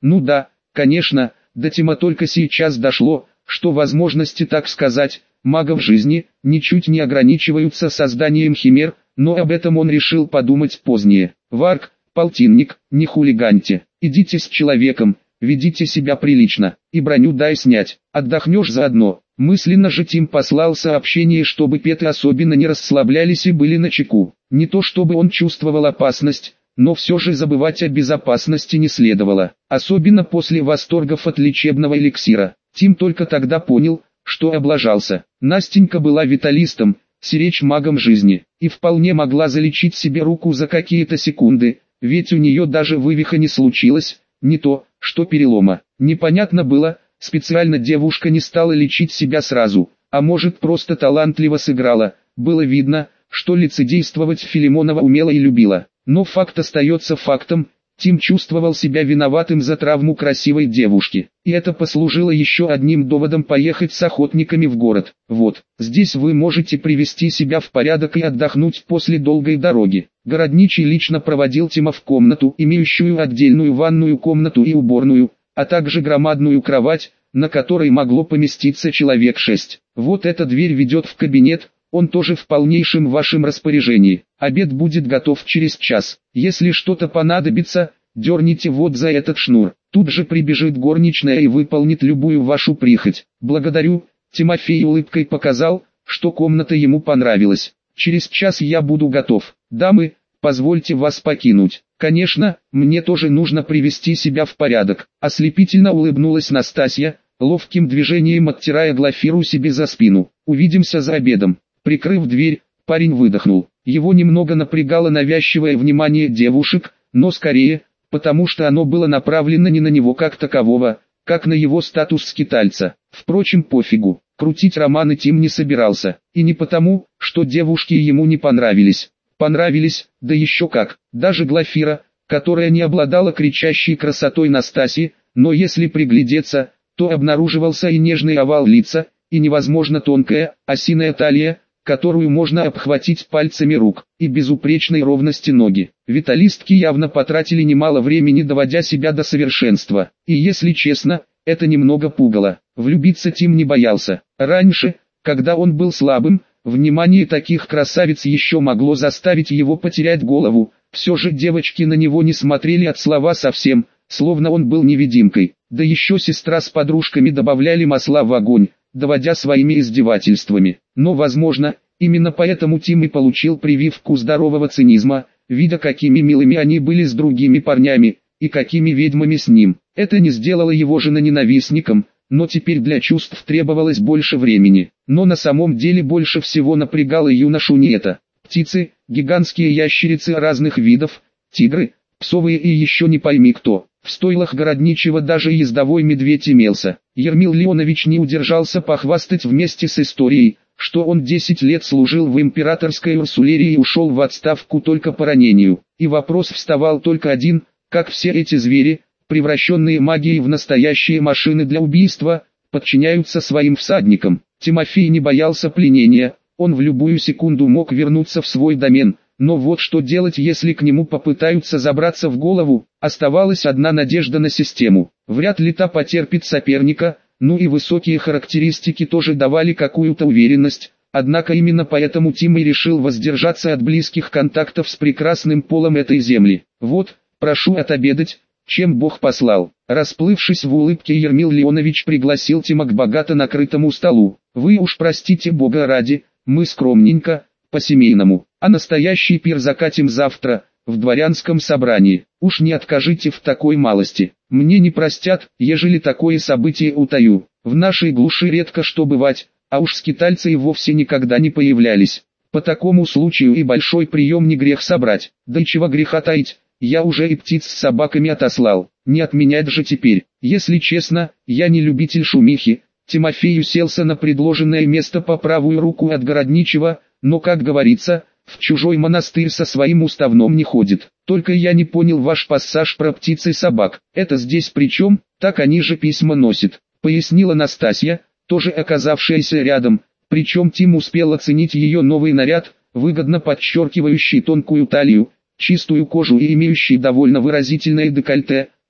Ну да, конечно, до Тима только сейчас дошло, что возможности, так сказать, магов жизни, ничуть не ограничиваются созданием химер, но об этом он решил подумать позднее. Варк, полтинник, не хулиганьте, идите с человеком, ведите себя прилично, и броню дай снять, отдохнешь заодно. Мысленно же Тим послал сообщение, чтобы петы особенно не расслаблялись и были начеку. Не то чтобы он чувствовал опасность, но все же забывать о безопасности не следовало. Особенно после восторгов от лечебного эликсира. Тим только тогда понял, что облажался. Настенька была виталистом, сиречь магом жизни, и вполне могла залечить себе руку за какие-то секунды, ведь у нее даже вывиха не случилось, не то, что перелома. Непонятно было, специально девушка не стала лечить себя сразу, а может просто талантливо сыграла. Было видно, что лицедействовать Филимонова умела и любила. Но факт остается фактом, Тим чувствовал себя виноватым за травму красивой девушки. И это послужило еще одним доводом поехать с охотниками в город. Вот, здесь вы можете привести себя в порядок и отдохнуть после долгой дороги. Городничий лично проводил Тима в комнату, имеющую отдельную ванную комнату и уборную, а также громадную кровать, на которой могло поместиться человек 6. Вот эта дверь ведет в кабинет, он тоже в полнейшем вашем распоряжении. Обед будет готов через час. Если что-то понадобится, дерните вот за этот шнур. Тут же прибежит горничная и выполнит любую вашу прихоть. Благодарю. Тимофей улыбкой показал, что комната ему понравилась. Через час я буду готов. Дамы, позвольте вас покинуть. Конечно, мне тоже нужно привести себя в порядок. Ослепительно улыбнулась Настасья, ловким движением оттирая Глафиру себе за спину. Увидимся за обедом. Прикрыв дверь, парень выдохнул. Его немного напрягало навязчивое внимание девушек, но скорее, потому что оно было направлено не на него как такового, как на его статус скитальца. Впрочем, пофигу, крутить романы Тим не собирался, и не потому, что девушки ему не понравились. Понравились, да еще как, даже Глафира, которая не обладала кричащей красотой Настасьи, но если приглядеться, то обнаруживался и нежный овал лица, и невозможно тонкая, осиная талия, которую можно обхватить пальцами рук, и безупречной ровности ноги. Виталистки явно потратили немало времени, доводя себя до совершенства, и если честно, это немного пугало. Влюбиться Тим не боялся. Раньше, когда он был слабым, внимание таких красавиц еще могло заставить его потерять голову, все же девочки на него не смотрели от слова совсем, словно он был невидимкой. Да еще сестра с подружками добавляли масла в огонь, доводя своими издевательствами. Но возможно, именно поэтому Тим и получил прививку здорового цинизма, видя какими милыми они были с другими парнями, и какими ведьмами с ним. Это не сделало его женоненавистником, но теперь для чувств требовалось больше времени. Но на самом деле больше всего напрягало юношу не это. Птицы, гигантские ящерицы разных видов, тигры, псовые и еще не пойми кто. В стойлах городничего даже ездовой медведь имелся. Ермил Леонович не удержался похвастать вместе с историей, что он 10 лет служил в императорской урсулерии и ушел в отставку только по ранению. И вопрос вставал только один, как все эти звери, превращенные магией в настоящие машины для убийства, подчиняются своим всадникам. Тимофей не боялся пленения, он в любую секунду мог вернуться в свой домен. Но вот что делать, если к нему попытаются забраться в голову? Оставалась одна надежда на систему. Вряд ли та потерпит соперника, ну и высокие характеристики тоже давали какую-то уверенность. Однако именно поэтому Тим и решил воздержаться от близких контактов с прекрасным полом этой земли. Вот, прошу отобедать, чем Бог послал. Расплывшись в улыбке, Ермил Леонович пригласил Тима к богато накрытому столу. Вы уж простите Бога ради, мы скромненько, по-семейному, а настоящий пир закатим завтра, в дворянском собрании. Уж не откажите в такой малости. Мне не простят, ежели такое событие утаю. В нашей глуши редко что бывать, а уж скитальцы и вовсе никогда не появлялись. По такому случаю и большой прием не грех собрать. Да и чего греха таить, я уже и птиц с собаками отослал. Не отменять же теперь. Если честно, я не любитель шумихи. Тимофей уселся на предложенное место по правую руку от городничего, но, как говорится, в чужой монастырь со своим уставном не ходит. Только я не понял ваш пассаж про птиц и собак. Это здесь при чем? Так они же письма носят, пояснила Настасья, тоже оказавшаяся рядом. Причем Тим успел оценить ее новый наряд, выгодно подчеркивающий тонкую талию, чистую кожу и имеющий довольно выразительное декольте.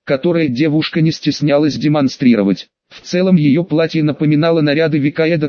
которое девушка не стеснялась демонстрировать. В целом ее платье напоминало наряды века эдак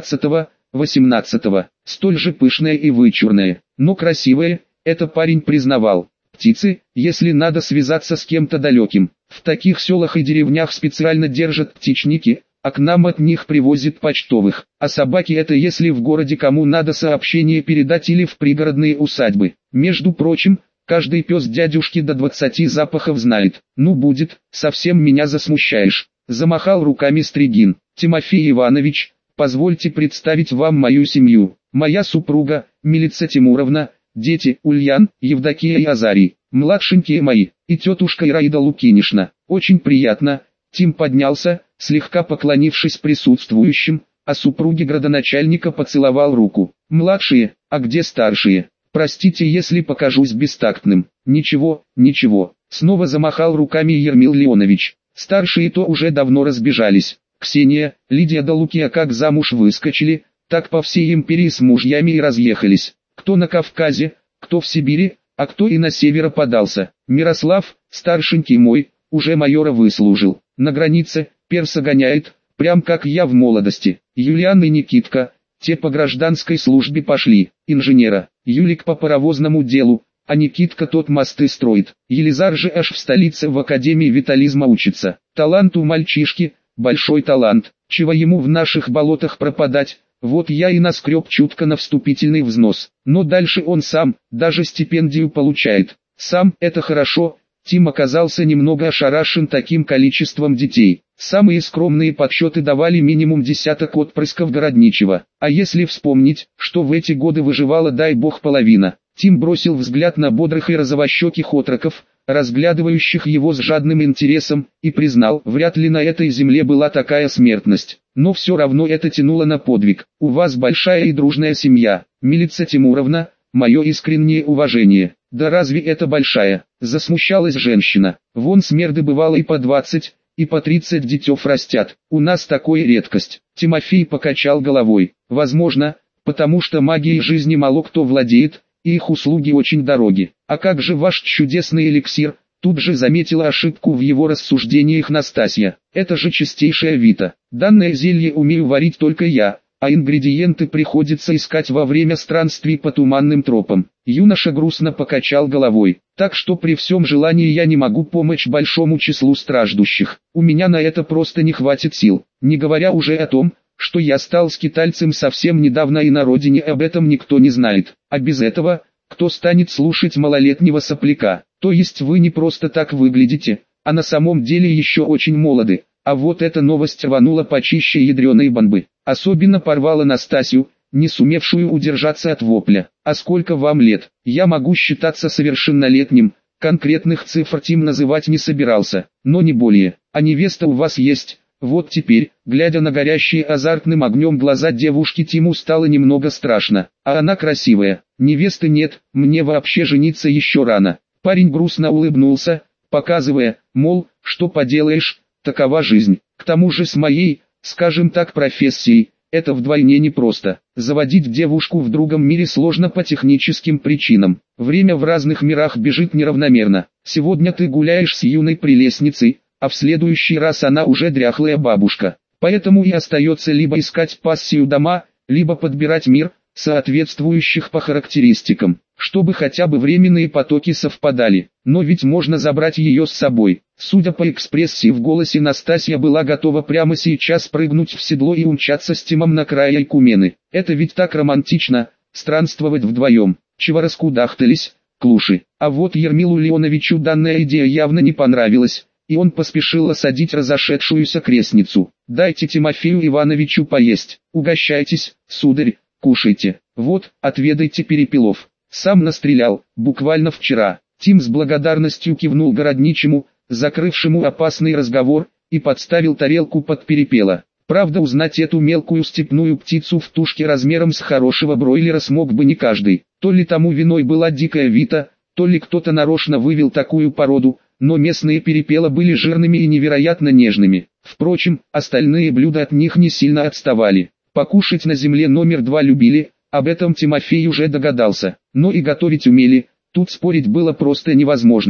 17-18, столь же пышное и вычурное, но красивое, это парень признавал. Птицы, если надо связаться с кем-то далеким, в таких селах и деревнях специально держат птичники, а к нам от них привозят почтовых, а собаки это если в городе кому надо сообщение передать или в пригородные усадьбы. Между прочим, каждый пес дядюшки до 20 запахов знает. Ну будет, совсем меня засмущаешь. Замахал руками Стригин. Тимофей Иванович, позвольте представить вам мою семью. Моя супруга, Милица Тимуровна, дети, Ульян, Евдокия и Азарий, младшенькие мои, и тетушка Ираида Лукинишна. Очень приятно. Тим поднялся, слегка поклонившись присутствующим, а супруге градоначальника поцеловал руку. Младшие, а где старшие? Простите, если покажусь бестактным. Ничего, ничего. Снова замахал руками Ермил Леонович. Старшие-то уже давно разбежались. Ксения, Лидия да Лукия как замуж выскочили, так по всей империи с мужьями и разъехались. Кто на Кавказе, кто в Сибири, а кто и на северо подался. Мирослав, старшенький мой, уже майора выслужил. На границе, перса гоняет, прям как я в молодости. Юлиан и Никитка, те по гражданской службе пошли. Инженера, Юлик по паровозному делу, а Никитка тот мосты строит. Елизар же аж в столице в Академии Витализма учится. Талант у мальчишки, большой талант, чего ему в наших болотах пропадать. Вот я и наскреб чутко на вступительный взнос. Но дальше он сам, даже стипендию получает. Сам, это хорошо. Тим оказался немного ошарашен таким количеством детей. Самые скромные подсчеты давали минимум десяток отпрысков городничего. А если вспомнить, что в эти годы выживала дай бог половина. Тим бросил взгляд на бодрых и розовощеких отроков, разглядывающих его с жадным интересом, и признал, вряд ли на этой земле была такая смертность. Но все равно это тянуло на подвиг. У вас большая и дружная семья, Милица Тимуровна, мое искреннее уважение. Да разве это большая? Засмущалась женщина. Вон смерды бывало и по 20, и по 30 детев растят. У нас такое редкость. Тимофей покачал головой. Возможно, потому что магией жизни мало кто владеет, и их услуги очень дороги. А как же ваш чудесный эликсир? Тут же заметила ошибку в его рассуждениях Настасья. Это же чистейшая Вита. Данное зелье умею варить только я, а ингредиенты приходится искать во время странствий по туманным тропам. Юноша грустно покачал головой. Так что при всем желании я не могу помочь большому числу страждущих. У меня на это просто не хватит сил. Не говоря уже о том, что я стал скитальцем совсем недавно и на родине об этом никто не знает. А без этого, кто станет слушать малолетнего сопляка? То есть вы не просто так выглядите, а на самом деле еще очень молоды. А вот эта новость рванула почище ядреной бомбы. Особенно порвала Настасью, не сумевшую удержаться от вопля. А сколько вам лет? Я могу считаться совершеннолетним. Конкретных цифр Тим называть не собирался, но не более. А невеста у вас есть? Вот теперь, глядя на горящие азартным огнем глаза девушки, Тиму стало немного страшно. А она красивая. Невесты нет, мне вообще жениться еще рано. Парень грустно улыбнулся, показывая, мол, что поделаешь, такова жизнь. К тому же с моей, скажем так, профессией, это вдвойне непросто. Заводить девушку в другом мире сложно по техническим причинам. Время в разных мирах бежит неравномерно. Сегодня ты гуляешь с юной прелестницей, а в следующий раз она уже дряхлая бабушка. Поэтому и остается либо искать пассию дома, либо подбирать мир, соответствующих по характеристикам, чтобы хотя бы временные потоки совпадали. Но ведь можно забрать ее с собой. Судя по экспрессии в голосе, Настасья была готова прямо сейчас прыгнуть в седло и умчаться с Тимом на край Айкумены. Это ведь так романтично, странствовать вдвоем. Чего раскудахтались, клуши. А вот Ермилу Леоновичу данная идея явно не понравилась, и он поспешил осадить разошедшуюся крестницу. «Дайте Тимофею Ивановичу поесть. Угощайтесь, сударь, кушайте. Вот, отведайте перепелов. Сам настрелял, буквально вчера». Тим с благодарностью кивнул городничему, закрывшему опасный разговор, и подставил тарелку под перепела. Правда, узнать эту мелкую степную птицу в тушке размером с хорошего бройлера смог бы не каждый. То ли тому виной была дикая Вита, то ли кто-то нарочно вывел такую породу, но местные перепела были жирными и невероятно нежными. Впрочем, остальные блюда от них не сильно отставали. Покушать на земле номер 2 любили, об этом Тимофей уже догадался, но и готовить умели, тут спорить было просто невозможно.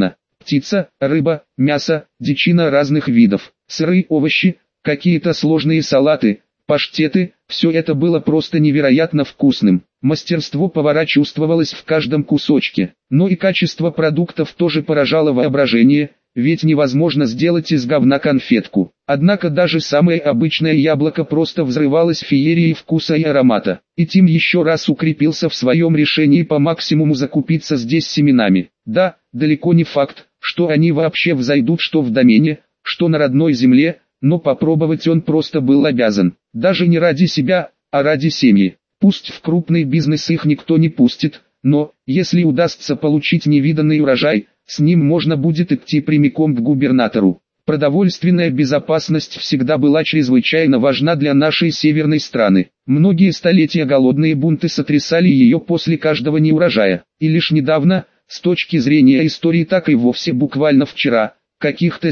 птица, рыба, мясо, дичина разных видов, сырые овощи, какие-то сложные салаты, паштеты, все это было просто невероятно вкусным. Мастерство повара чувствовалось в каждом кусочке, но и качество продуктов тоже поражало воображение, ведь невозможно сделать из говна конфетку. Однако даже самое обычное яблоко просто взрывалось феерией вкуса и аромата. И Тим еще раз укрепился в своем решении по максимуму закупиться здесь семенами. Да, далеко не факт, что они вообще взойдут что в домене, что на родной земле, но попробовать он просто был обязан. Даже не ради себя, а ради семьи. Пусть в крупный бизнес их никто не пустит, но, если удастся получить невиданный урожай, с ним можно будет идти прямиком к губернатору. Продовольственная безопасность всегда была чрезвычайно важна для нашей северной страны. Многие столетия голодные бунты сотрясали ее после каждого неурожая. И лишь недавно, с точки зрения истории, так и вовсе буквально вчера, каких-то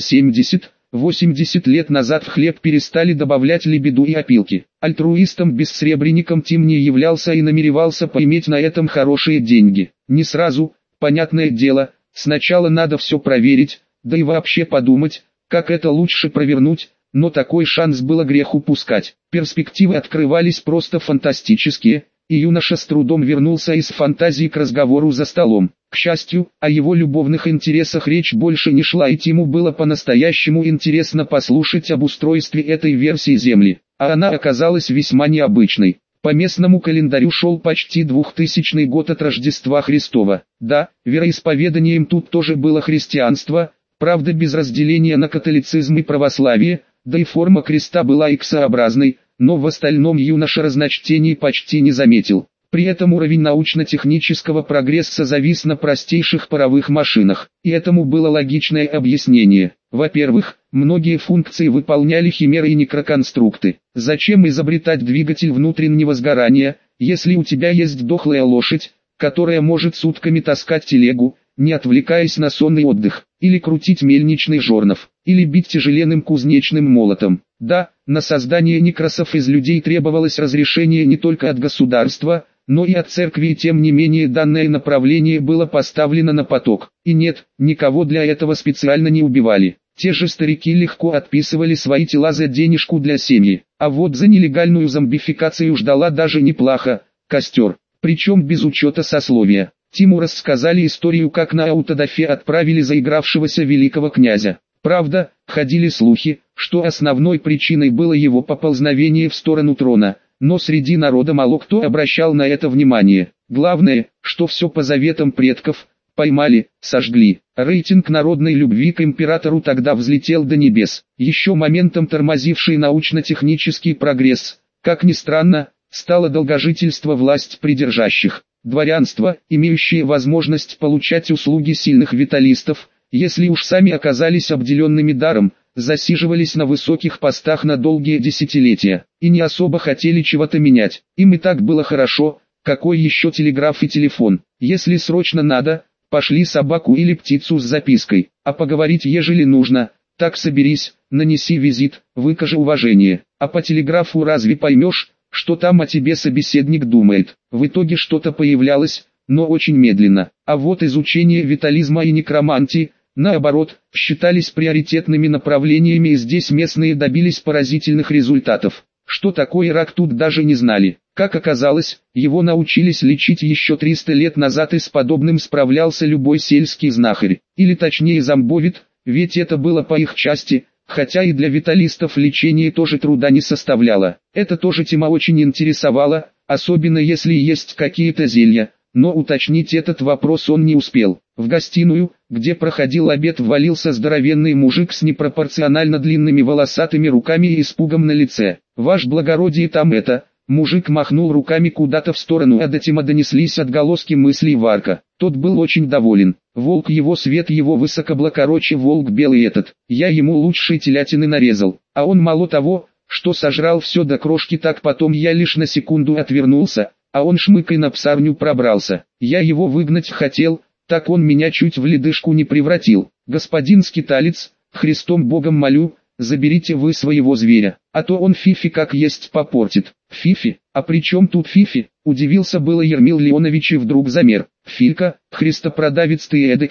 70-80 лет назад в хлеб перестали добавлять лебеду и опилки. Альтруистом-бессребренником Тим не являлся и намеревался поиметь на этом хорошие деньги. Не сразу, понятное дело, сначала надо все проверить, да и вообще подумать, как это лучше провернуть, но такой шанс было грех упускать. Перспективы открывались просто фантастические, и юноша с трудом вернулся из фантазии к разговору за столом. К счастью, о его любовных интересах речь больше не шла, и Тиму было по-настоящему интересно послушать об устройстве этой версии Земли, а она оказалась весьма необычной. По местному календарю шел почти 2000 год от Рождества Христова. Да, вероисповеданием тут тоже было христианство, правда без разделения на католицизм и православие, да и форма креста была иксообразной, но в остальном юноша разночтений почти не заметил. При этом уровень научно-технического прогресса завис на простейших паровых машинах, и этому было логичное объяснение. Во-первых, многие функции выполняли химеры и некроконструкты. Зачем изобретать двигатель внутреннего сгорания, если у тебя есть дохлая лошадь, которая может сутками таскать телегу, не отвлекаясь на сонный отдых, или крутить мельничный жорнов, или бить тяжеленным кузнечным молотом. Да, на создание некросов из людей требовалось разрешение не только от государства, но и от церкви, и тем не менее данное направление было поставлено на поток. И нет, никого для этого специально не убивали. Те же старики легко отписывали свои тела за денежку для семьи, а вот за нелегальную зомбификацию ждала даже неплохо, костер, причем без учета сословия. Тиму рассказали историю, как на аутодафе отправили заигравшегося великого князя. Правда, ходили слухи, что основной причиной было его поползновение в сторону трона, но среди народа мало кто обращал на это внимание. Главное, что все по заветам предков, поймали, сожгли. Рейтинг народной любви к императору тогда взлетел до небес. Еще моментом тормозивший научно-технический прогресс, как ни странно, стало долгожительство власть придержащих. Дворянство, имеющее возможность получать услуги сильных виталистов, если уж сами оказались обделенными даром, засиживались на высоких постах на долгие десятилетия, и не особо хотели чего-то менять. Им и так было хорошо, какой еще телеграф и телефон. Если срочно надо, пошли собаку или птицу с запиской, а поговорить ежели нужно, так соберись, нанеси визит, выкажи уважение. А по телеграфу разве поймешь, что там о тебе собеседник думает? В итоге что-то появлялось, но очень медленно. А вот изучение витализма и некромантии, наоборот, считались приоритетными направлениями, и здесь местные добились поразительных результатов. Что такое рак, тут даже не знали. Как оказалось, его научились лечить еще 300 лет назад, и с подобным справлялся любой сельский знахарь, или точнее зомбовит, ведь это было по их части. Хотя и для виталистов лечение тоже труда не составляло. Это тоже Тима очень интересовало, особенно если есть какие-то зелья, но уточнить этот вопрос он не успел. В гостиную, где проходил обед, ввалился здоровенный мужик с непропорционально длинными волосатыми руками и испугом на лице. «Ваше благородие, там это...» Мужик махнул руками куда-то в сторону, а до Тима донеслись отголоски мыслей Варка. Тот был очень доволен. Волк его свет его высокоблакороче, волк белый этот. Я ему лучшей телятины нарезал, а он мало того, что сожрал все до крошки, так потом я лишь на секунду отвернулся, а он шмыкой на псарню пробрался. Я его выгнать хотел, так он меня чуть в ледышку не превратил. Господин скиталец, Христом Богом молю, заберите вы своего зверя, а то он Фифи как есть попортит. Фифи? А при чем тут Фифи? Удивился было Ермил Леонович и вдруг замер. Филька, христопродавец ты эдакий,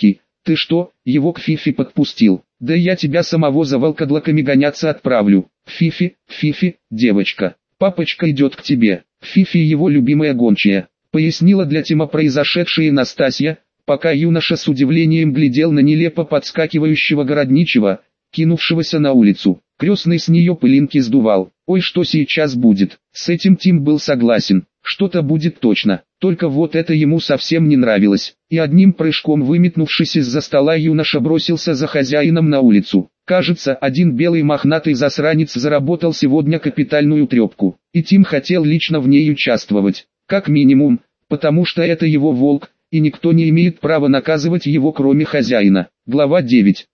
Ты что, его к Фифе подпустил? Да я тебя самого за волкодлаками гоняться отправлю. Фифи, девочка, папочка идет к тебе. Фифи его любимая гончая, пояснила для Тима произошедшее Настасья, пока юноша с удивлением глядел на нелепо подскакивающего городничего, кинувшегося на улицу. Крестный с нее пылинки сдувал. Ой, что сейчас будет? С этим Тим был согласен. Что-то будет точно. Только вот это ему совсем не нравилось. И одним прыжком выметнувшись из-за стола, юноша бросился за хозяином на улицу. Кажется, один белый мохнатый засранец заработал сегодня капитальную трепку. И Тим хотел лично в ней участвовать. Как минимум, потому что это его волк, и никто не имеет права наказывать его кроме хозяина. Глава 9.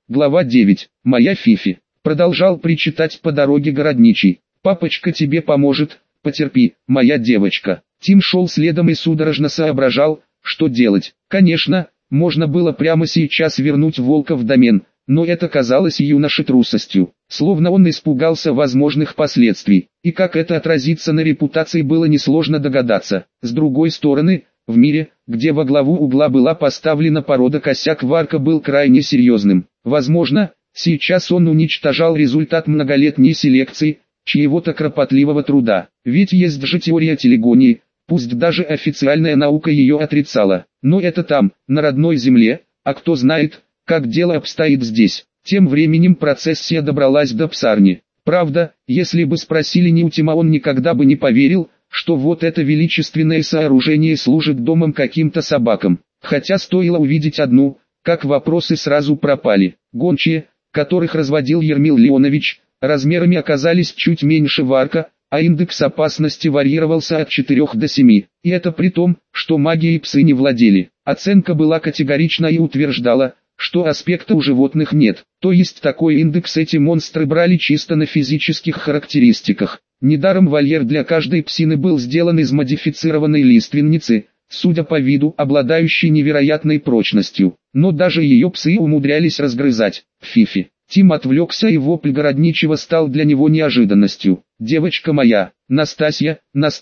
Моя Фифи. Продолжал причитать по дороге городничий. Папочка тебе поможет, потерпи, моя девочка. Тим шел следом и судорожно соображал, что делать. Конечно, можно было прямо сейчас вернуть волка в домен, но это казалось юноше трусостью, словно он испугался возможных последствий. И как это отразится на репутации, было несложно догадаться. С другой стороны, в мире, где во главу угла была поставлена порода косяк, Варка был крайне серьезным. Возможно, сейчас он уничтожал результат многолетней селекции, чьего-то кропотливого труда. Ведь есть же теория телегонии, пусть даже официальная наука ее отрицала. Но это там, на родной земле, а кто знает, как дело обстоит здесь. Тем временем процессия добралась до псарни. Правда, если бы спросили не у Тима, он никогда бы не поверил, что вот это величественное сооружение служит домом каким-то собакам. Хотя стоило увидеть одну, как вопросы сразу пропали. Гончие, которых разводил Ермил Леонович, размерами оказались чуть меньше Варка, а индекс опасности варьировался от 4 до 7. И это при том, что магией псы не владели. Оценка была категорична и утверждала, что аспекта у животных нет. То есть такой индекс эти монстры брали чисто на физических характеристиках. Недаром вольер для каждой псины был сделан из модифицированной лиственницы, судя по виду, обладающей невероятной прочностью. Но даже ее псы умудрялись разгрызать. Фифи. Тим отвлекся, и вопль городничего стал для него неожиданностью. «Девочка моя, Настасья,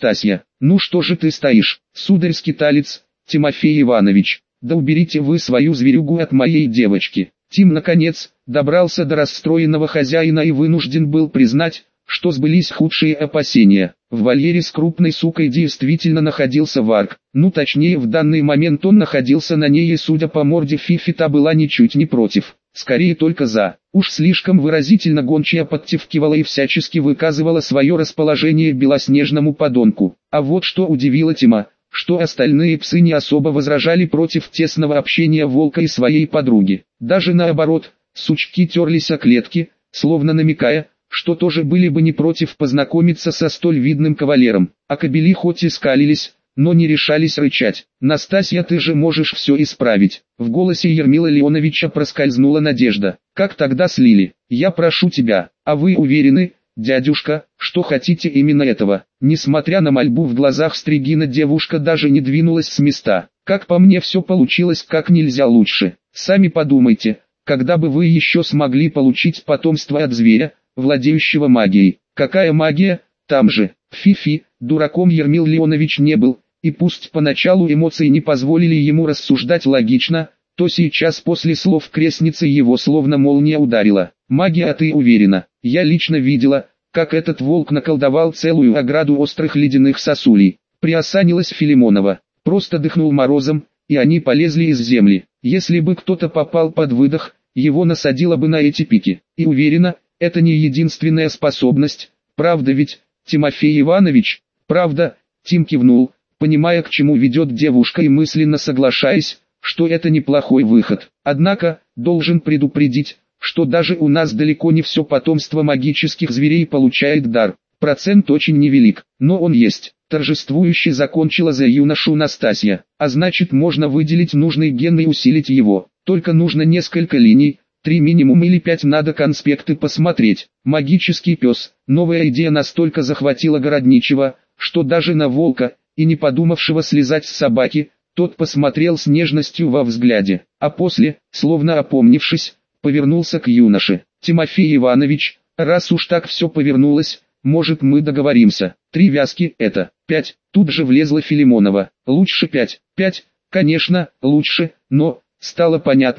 ну что же ты стоишь, сударь-скиталец, Тимофей Иванович, да уберите вы свою зверюгу от моей девочки». Тим наконец добрался до расстроенного хозяина и вынужден был признать, что сбылись худшие опасения. В вольере с крупной сукой действительно находился Варк. Ну точнее, в данный момент он находился на ней, и судя по морде Фифи, та была ничуть не против. Скорее только за. Уж слишком выразительно гончая подтевкивала и всячески выказывала свое расположение белоснежному подонку. А вот что удивило Тима, что остальные псы не особо возражали против тесного общения волка и своей подруги. Даже наоборот, сучки терлись о клетки, словно намекая, что тоже были бы не против познакомиться со столь видным кавалером. А кобели хоть и скалились, но не решались рычать. «Настасья, ты же можешь все исправить». В голосе Ермила Леоновича проскользнула надежда. «Как тогда с Лили? Я прошу тебя, а вы уверены, дядюшка, что хотите именно этого?» Несмотря на мольбу в глазах Стригина, девушка даже не двинулась с места. «Как по мне, все получилось как нельзя лучше. Сами подумайте, когда бы вы еще смогли получить потомство от зверя, владеющего магией?» «Какая магия? Там же». Фифи, дураком Ермил Леонович не был, и пусть поначалу эмоции не позволили ему рассуждать логично, то сейчас после слов крестницы его словно молния ударила. «Магия, а ты уверена? Я лично видела, как этот волк наколдовал целую ограду острых ледяных сосулей». Приосанилась Филимонова, просто дыхнул морозом, и они полезли из земли. Если бы кто-то попал под выдох, его насадило бы на эти пики. И уверена, это не единственная способность, правда ведь, Тимофей Иванович? Правда? Тим кивнул, понимая, к чему ведет девушка, и мысленно соглашаясь, что это неплохой выход. Однако, должен предупредить, что даже у нас далеко не все потомство магических зверей получает дар. Процент очень невелик, но он есть. Торжествующе закончила за юношу Настасья. А значит, можно выделить нужный ген и усилить его. Только нужно несколько линий, 3 минимум или 5, надо конспекты посмотреть. Магический пес. Новая идея настолько захватила городничего, что даже на волка, и не подумавшего слезать с собаки, тот посмотрел с нежностью во взгляде, а после, словно опомнившись, повернулся к юноше. «Тимофей Иванович, раз уж так все повернулось, может, мы договоримся? 3 вязки — это 5, тут же влезла Филимонова. «Лучше 5, 5, конечно, лучше, но...» Стало понятно,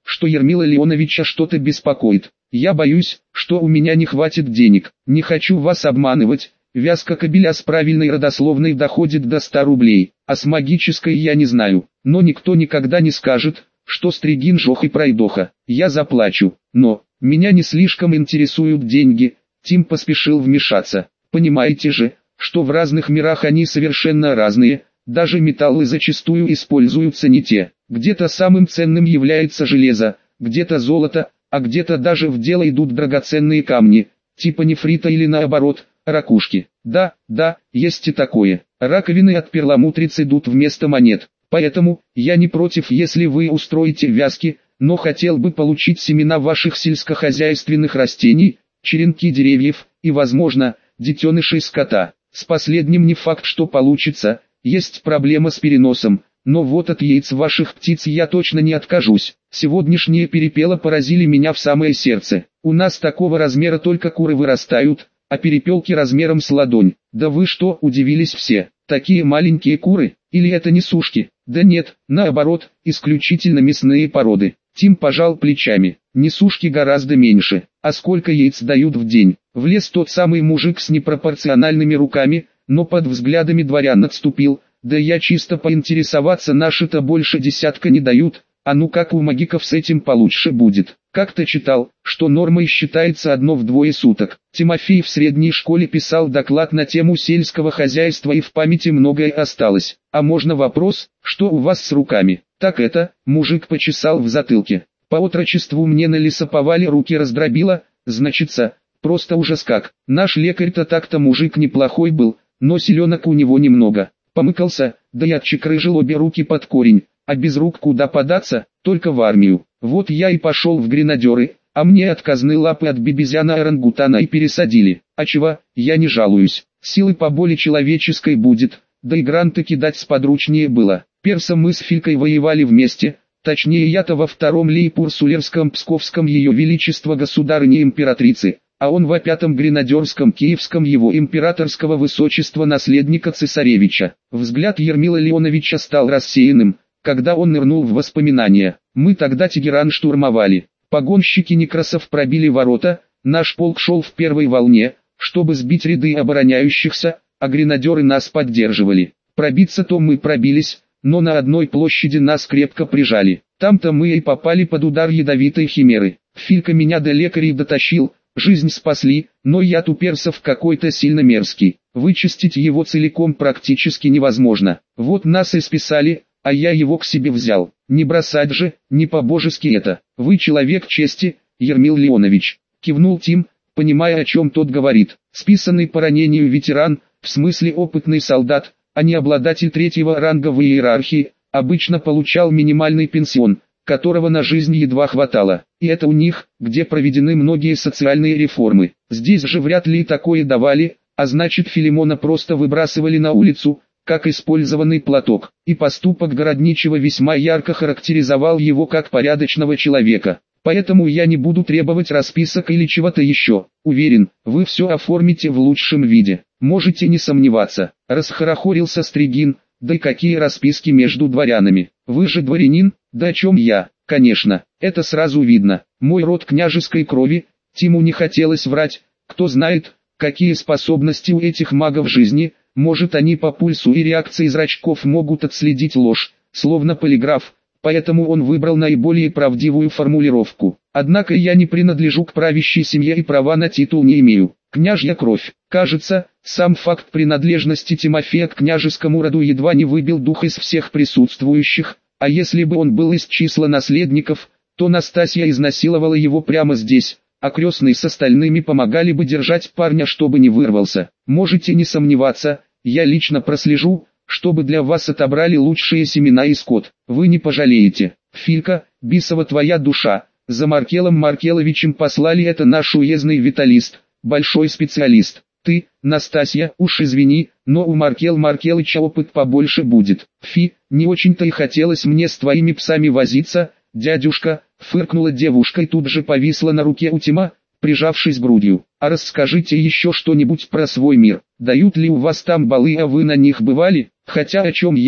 что Ермила Леоновича что-то беспокоит. Я боюсь, что у меня не хватит денег. Не хочу вас обманывать. Вязка кобеля с правильной родословной доходит до 100 рублей, а с магической я не знаю. Но никто никогда не скажет, что Стригин жох и пройдоха. Я заплачу, но меня не слишком интересуют деньги. Тим поспешил вмешаться. Понимаете же, что в разных мирах они совершенно разные, даже металлы зачастую используются не те. Где-то самым ценным является железо, где-то золото, а где-то даже в дело идут драгоценные камни, типа нефрита или наоборот, ракушки. Да, есть и такое. Раковины от перламутриц идут вместо монет. Поэтому, я не против, если вы устроите вязки, но хотел бы получить семена ваших сельскохозяйственных растений, черенки деревьев и, возможно, детенышей скота. С последним не факт, что получится, есть проблема с переносом, но вот от яиц ваших птиц я точно не откажусь. Сегодняшние перепелы поразили меня в самое сердце. У нас такого размера только куры вырастают, а перепелки размером с ладонь. Да вы что, удивились все? Такие маленькие куры? Или это не сушки? Да нет, наоборот, исключительно мясные породы. Тим пожал плечами. Несушки гораздо меньше. А сколько яиц дают в день? Влез тот самый мужик с непропорциональными руками, но под взглядами дворян отступил. Да я чисто поинтересоваться, наши-то больше десятка не дают, а ну как у магиков с этим получше будет. Как-то читал, что нормой считается 1 в 2 суток. Тимофей в средней школе писал доклад на тему сельского хозяйства и в памяти многое осталось. А можно вопрос, что у вас с руками? Так это, мужик почесал в затылке. По отрочеству мне на лесоповале руки раздробило, значится, просто ужас как. Наш лекарь-то так-то мужик неплохой был, но селенок у него немного. Помыкался, да и отчекрыжил обе руки под корень, а без рук куда податься, только в армию. Вот я и пошел в гренадеры, а мне отказные лапы от бибизяна-орангутана и пересадили. А чего, я не жалуюсь, силы поболе человеческой будет, да и гранты кидать сподручнее было. Персом мы с Филькой воевали вместе, точнее я-то во 2-м Лейпурсулерском Псковском ее величество государыни императрицы, а он во 5-м гренадерском Киевском его императорского высочества наследника цесаревича. Взгляд Ермила Леоновича стал рассеянным, когда он нырнул в воспоминания. Мы тогда Тегеран штурмовали. Погонщики некрасов пробили ворота, наш полк шел в первой волне, чтобы сбить ряды обороняющихся, а гренадеры нас поддерживали. Пробиться-то мы пробились, но на одной площади нас крепко прижали. Там-то мы и попали под удар ядовитой химеры. Филька меня до лекарей дотащил, жизнь спасли, но яд у персов какой-то сильно мерзкий. Вычистить его целиком практически невозможно. Вот нас и списали, а я его к себе взял. Не бросать же, не по-божески это. Вы человек чести, Ермил Леонович. Кивнул Тим, понимая, о чем тот говорит. Списанный по ранению ветеран, в смысле опытный солдат, а не обладатель 3-го ранга в иерархии, обычно получал минимальный пенсион, которого на жизнь едва хватало. И это у них, где проведены многие социальные реформы. Здесь же вряд ли такое давали, а значит Филимона просто выбрасывали на улицу, как использованный платок. И поступок городничего весьма ярко характеризовал его как порядочного человека. Поэтому я не буду требовать расписок или чего-то еще. Уверен, вы все оформите в лучшем виде. Можете не сомневаться. Расхорохорился Стригин. Да и какие расписки между дворянами. Вы же дворянин, да о чем я? Конечно, это сразу видно. Мой род княжеской крови. Тиму не хотелось врать. Кто знает, какие способности у этих магов жизни. Может, они по пульсу и реакции зрачков могут отследить ложь, словно полиграф. Поэтому он выбрал наиболее правдивую формулировку. Однако я не принадлежу к правящей семье и права на титул не имею. Княжья кровь. Кажется, сам факт принадлежности Тимофея к княжескому роду едва не выбил дух из всех присутствующих, а если бы он был из числа наследников, то Настасья изнасиловала его прямо здесь, а крестные с остальными помогали бы держать парня, чтобы не вырвался. Можете не сомневаться, я лично прослежу, чтобы для вас отобрали лучшие семена и скот. Вы не пожалеете. Филька, бисова твоя душа, за Маркелом Маркеловичем послали, это наш уездный виталист, большой специалист. Ты, Настасья, уж извини, но у Маркел Маркелыча опыт побольше будет. Фи, не очень-то и хотелось мне с твоими псами возиться, дядюшка, фыркнула девушка и тут же повисла на руке у Тима, прижавшись грудью. А расскажите еще что-нибудь про свой мир. Дают ли у вас там балы, а вы на них бывали? Хотя о чем я,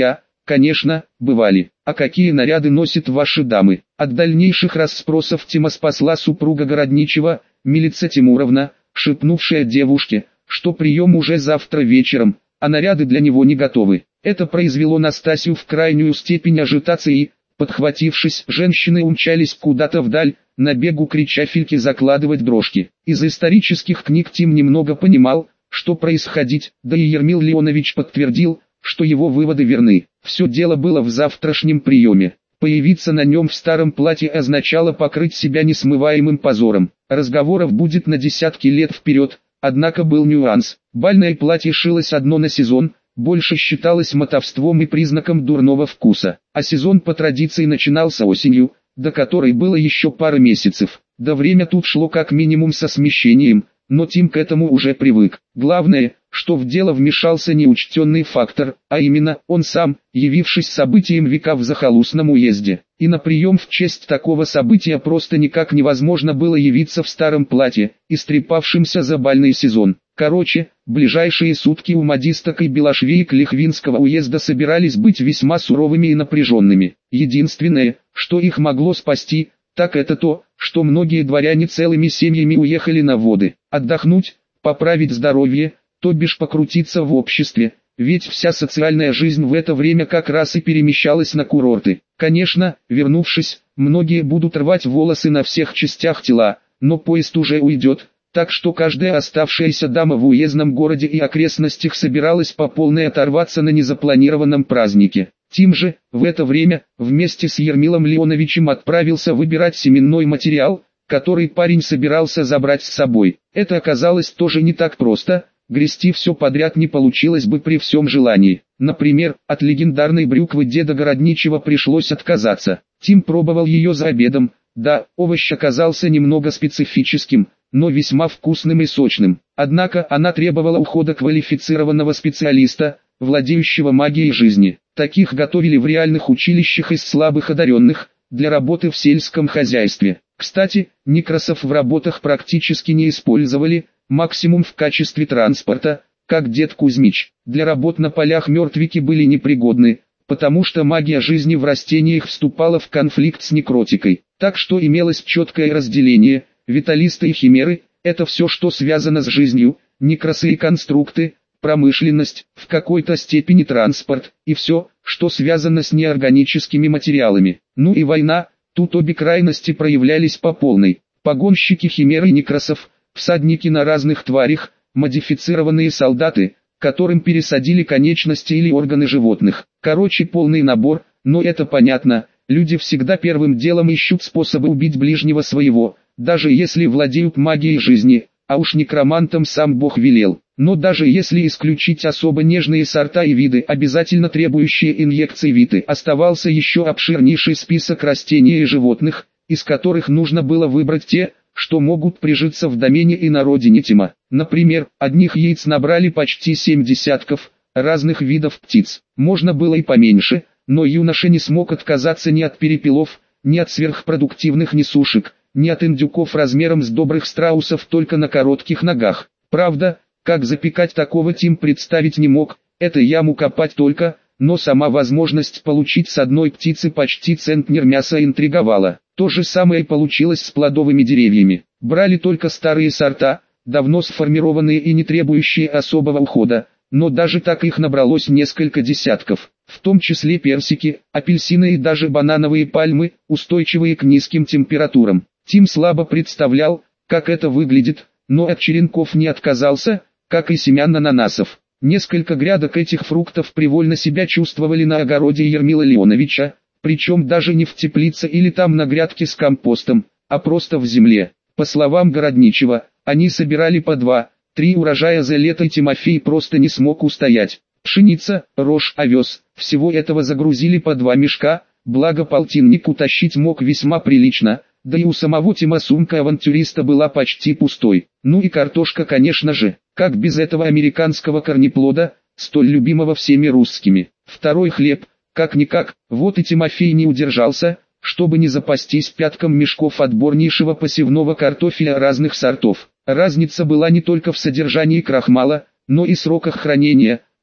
Конечно, бывали. А какие наряды носят ваши дамы? От дальнейших расспросов Тима спасла супруга городничего, Милица Тимуровна, шепнувшая девушке, что прием уже завтра вечером, а наряды для него не готовы. Это произвело Настасью в крайнюю степень ажитации. Подхватившись, женщины умчались куда-то вдаль, на бегу крича Фильке закладывать дрожки. Из исторических книг Тим немного понимал, что происходить, да и Ермил Леонович подтвердил, что его выводы верны. Все дело было в завтрашнем приеме. Появиться на нем в старом платье означало покрыть себя несмываемым позором. Разговоров будет на десятки лет вперед, однако был нюанс. Бальное платье шилось одно на сезон, больше считалось мотовством и признаком дурного вкуса. А сезон по традиции начинался осенью, до которой было еще пара месяцев. Да время тут шло как минимум со смещением, но Тим к этому уже привык. Главное, что в дело вмешался неучтенный фактор, а именно, он сам, явившись событием века в захолустном уезде. И на прием в честь такого события просто никак невозможно было явиться в старом платье, истрепавшимся за бальный сезон. Короче, ближайшие сутки у модисток и белошвеек Лихвинского уезда собирались быть весьма суровыми и напряженными. Единственное, что их могло спасти, так это то, что многие дворяне целыми семьями уехали на воды, отдохнуть, поправить здоровье, то бишь покрутиться в обществе, ведь вся социальная жизнь в это время как раз и перемещалась на курорты. Конечно, вернувшись, многие будут рвать волосы на всех частях тела, но поезд уже уйдет, так что каждая оставшаяся дама в уездном городе и окрестностях собиралась по полной оторваться на незапланированном празднике. Тим же, в это время, вместе с Ермилом Леоновичем отправился выбирать семенной материал, который парень собирался забрать с собой. Это оказалось тоже не так просто, грести все подряд не получилось бы при всем желании. Например, от легендарной брюквы деда Городничего пришлось отказаться. Тим пробовал ее за обедом, да, овощ оказался немного специфическим, но весьма вкусным и сочным. Однако она требовала ухода квалифицированного специалиста, владеющего магией жизни. Таких готовили в реальных училищах из слабых одаренных, для работы в сельском хозяйстве. Кстати, некросов в работах практически не использовали, максимум в качестве транспорта, как дед Кузьмич. Для работ на полях мертвяки были непригодны, потому что магия жизни в растениях вступала в конфликт с некротикой. Так что имелось четкое разделение: виталисты и химеры – это все, что связано с жизнью, некросы и конструкты, промышленность, в какой-то степени транспорт, и все, что связано с неорганическими материалами. Ну и война, тут обе крайности проявлялись по полной. Погонщики химер и некросов, всадники на разных тварях, модифицированные солдаты, которым пересадили конечности или органы животных. Короче, полный набор, но это понятно, люди всегда первым делом ищут способы убить ближнего своего, даже если владеют магией жизни, а уж некромантам сам Бог велел. Но даже если исключить особо нежные сорта и виды, обязательно требующие инъекций виты, оставался еще обширнейший список растений и животных, из которых нужно было выбрать те, что могут прижиться в домене и на родине Тима. Например, одних яиц набрали почти 7 десятков разных видов птиц. Можно было и поменьше, но юноша не смог отказаться ни от перепелов, ни от сверхпродуктивных несушек, ни от индюков размером с добрых страусов только на коротких ногах. Правда, как запекать такого Тим представить не мог, это яму копать только, но сама возможность получить с одной птицы почти центнер мяса интриговала. То же самое получилось с плодовыми деревьями. Брали только старые сорта, давно сформированные и не требующие особого ухода, но даже так их набралось несколько десятков, в том числе персики, апельсины и даже банановые пальмы, устойчивые к низким температурам. Тим слабо представлял, как это выглядит, но от черенков не отказался, как и семян ананасов. Несколько грядок этих фруктов привольно себя чувствовали на огороде Ермила Леоновича, причем даже не в теплице или там на грядке с компостом, а просто в земле. По словам Городничего, они собирали по 2-3 урожая за лето, и Тимофей просто не смог устоять. Пшеница, рожь, овес, всего этого загрузили по 2 мешка, благо полтинник утащить мог весьма прилично, да и у самого Тима сумка авантюриста была почти пустой. Ну и картошка, конечно же, как без этого американского корнеплода, столь любимого всеми русскими. Второй хлеб, как-никак, вот и Тимофей не удержался, чтобы не запастись пятком мешков отборнейшего посевного картофеля разных сортов. Разница была не только в содержании крахмала, но и сроках хранения.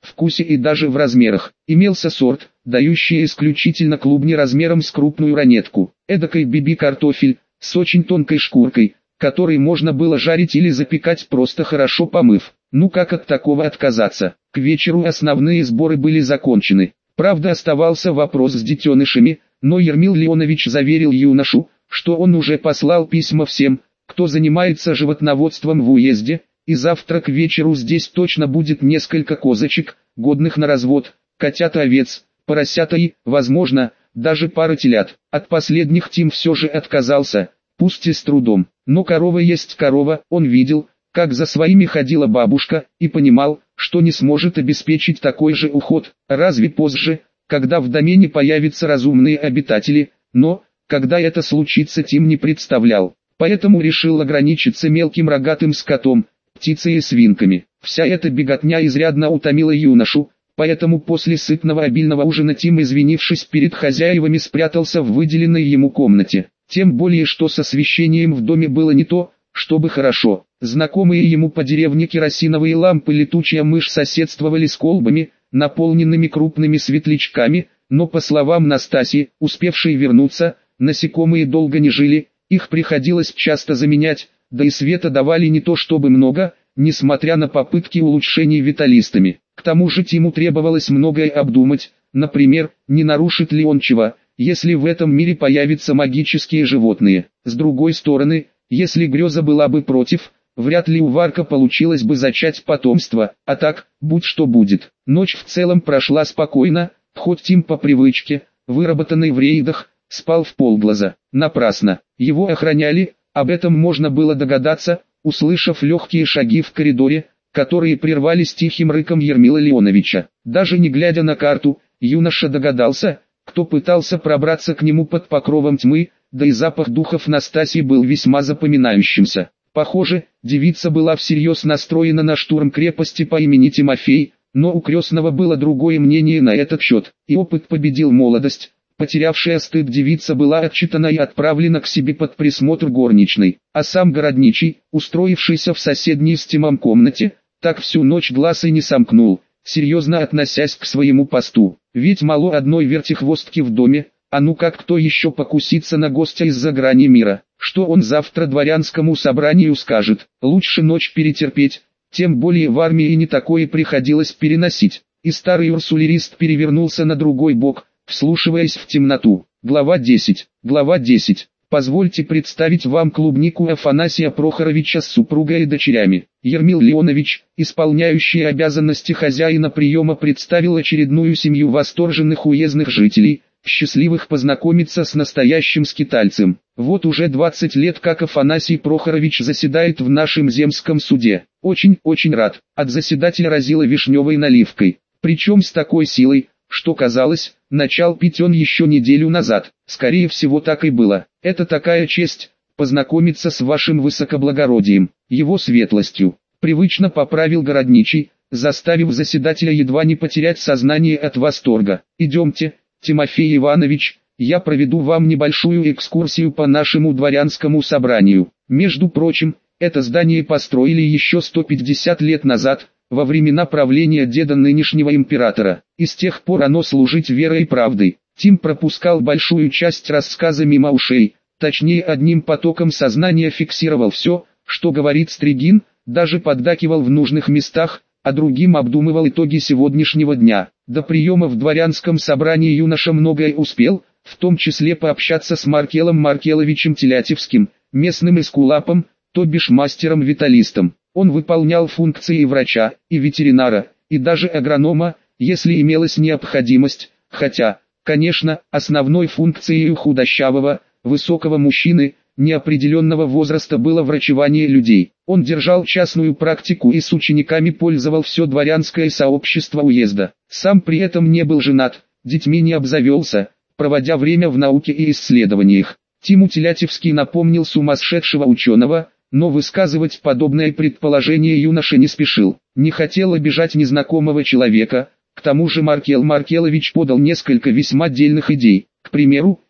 вкусе и даже в размерах. Имелся сорт, дающий исключительно клубни размером с крупную ранетку. Эдакой биби-картофель, с очень тонкой шкуркой, который можно было жарить или запекать, просто хорошо помыв. Ну как от такого отказаться? К вечеру основные сборы были закончены. Правда, оставался вопрос с детенышами, но Ермил Леонович заверил юношу, что он уже послал письма всем, кто занимается животноводством в уезде, и завтра к вечеру здесь точно будет несколько козочек, годных на развод, котята, овец, поросята и, возможно, даже пара телят. От последних Тим все же отказался, пусть и с трудом. Но корова есть корова, он видел, как за своими ходила бабушка, и понимал, что не сможет обеспечить такой же уход, разве позже, когда в домене появятся разумные обитатели, но, когда это случится, Тим не представлял. Поэтому решил ограничиться мелким рогатым скотом, птицей и свинками. Вся эта беготня изрядно утомила юношу, поэтому после сытного обильного ужина Тим, извинившись перед хозяевами, спрятался в выделенной ему комнате. Тем более, что с освещением в доме было не то, чтобы хорошо. Знакомые ему по деревне керосиновые лампы летучая мышь соседствовали с колбами, наполненными крупными светлячками, но по словам Настасьи, успевшей вернуться, насекомые долго не жили, их приходилось часто заменять, да и света давали не то чтобы много, несмотря на попытки улучшений виталистами. К тому же Тиму требовалось многое обдумать, например, не нарушит ли он чего, если в этом мире появятся магические животные. С другой стороны, если Греза была бы против, вряд ли у Варка получилось бы зачать потомство, а так, будь что будет. Ночь в целом прошла спокойно, хоть Тим по привычке, выработанной в рейдах, спал вполглаза. Напрасно. Его охраняли, об этом можно было догадаться, услышав легкие шаги в коридоре, которые прервались тихим рыком Ермила Леоновича. Даже не глядя на карту, юноша догадался, кто пытался пробраться к нему под покровом тьмы, да и запах духов Настасьи был весьма запоминающимся. Похоже, девица была всерьез настроена на штурм крепости по имени Тимофей, но у крестного было другое мнение на этот счет, и опыт победил молодость. Потерявшая стыд девица была отчитана и отправлена к себе под присмотр горничной, а сам городничий, устроившийся в соседней с Тимом комнате, так всю ночь глаз и не сомкнул, серьезно относясь к своему посту. Ведь мало одной вертихвостки в доме, а ну как кто еще покусится на гостя из-за грани мира, что он завтра дворянскому собранию скажет. Лучше ночь перетерпеть, тем более в армии не такое приходилось переносить. И старый урсулерист перевернулся на другой бок, вслушиваясь в темноту. Глава 10. Глава 10. Позвольте представить вам клубнику Афанасия Прохоровича с супругой и дочерями. Ермил Леонович, исполняющий обязанности хозяина приема, представил очередную семью восторженных уездных жителей, счастливых познакомиться с настоящим скитальцем. Вот уже 20 лет как Афанасий Прохорович заседает в нашем земском суде. Очень рад. От заседателя разило вишневой наливкой. Причем с такой силой, что казалось, начал пить он еще неделю назад. Скорее всего так и было. Это такая честь, познакомиться с вашим высокоблагородием, его светлостью. Привычно поправил городничий, заставив заседателя едва не потерять сознание от восторга. Идемте, Тимофей Иванович, я проведу вам небольшую экскурсию по нашему дворянскому собранию. Между прочим, это здание построили еще 150 лет назад, во времена правления деда нынешнего императора, и с тех пор оно служит верой и правдой. Тим пропускал большую часть рассказа мимо ушей, точнее одним потоком сознания фиксировал все, что говорит Стригин, даже поддакивал в нужных местах, а другим обдумывал итоги сегодняшнего дня. До приема в дворянском собрании юноша многое успел, в том числе пообщаться с Маркелом Маркеловичем Телятевским, местным эскулапом, то бишь мастером-виталистом. Он выполнял функции врача, и ветеринара, и даже агронома, если имелась необходимость, хотя, конечно, основной функцией худощавого, высокого мужчины, неопределенного возраста было врачевание людей. Он держал частную практику и с учениками пользовал все дворянское сообщество уезда. Сам при этом не был женат, детьми не обзавелся, проводя время в науке и исследованиях. Тиму Телятевский напомнил сумасшедшего ученого, но высказывать подобное предположение юноша не спешил. Не хотел обижать незнакомого человека, к тому же Маркел Маркелович подал несколько весьма дельных идей. К примеру,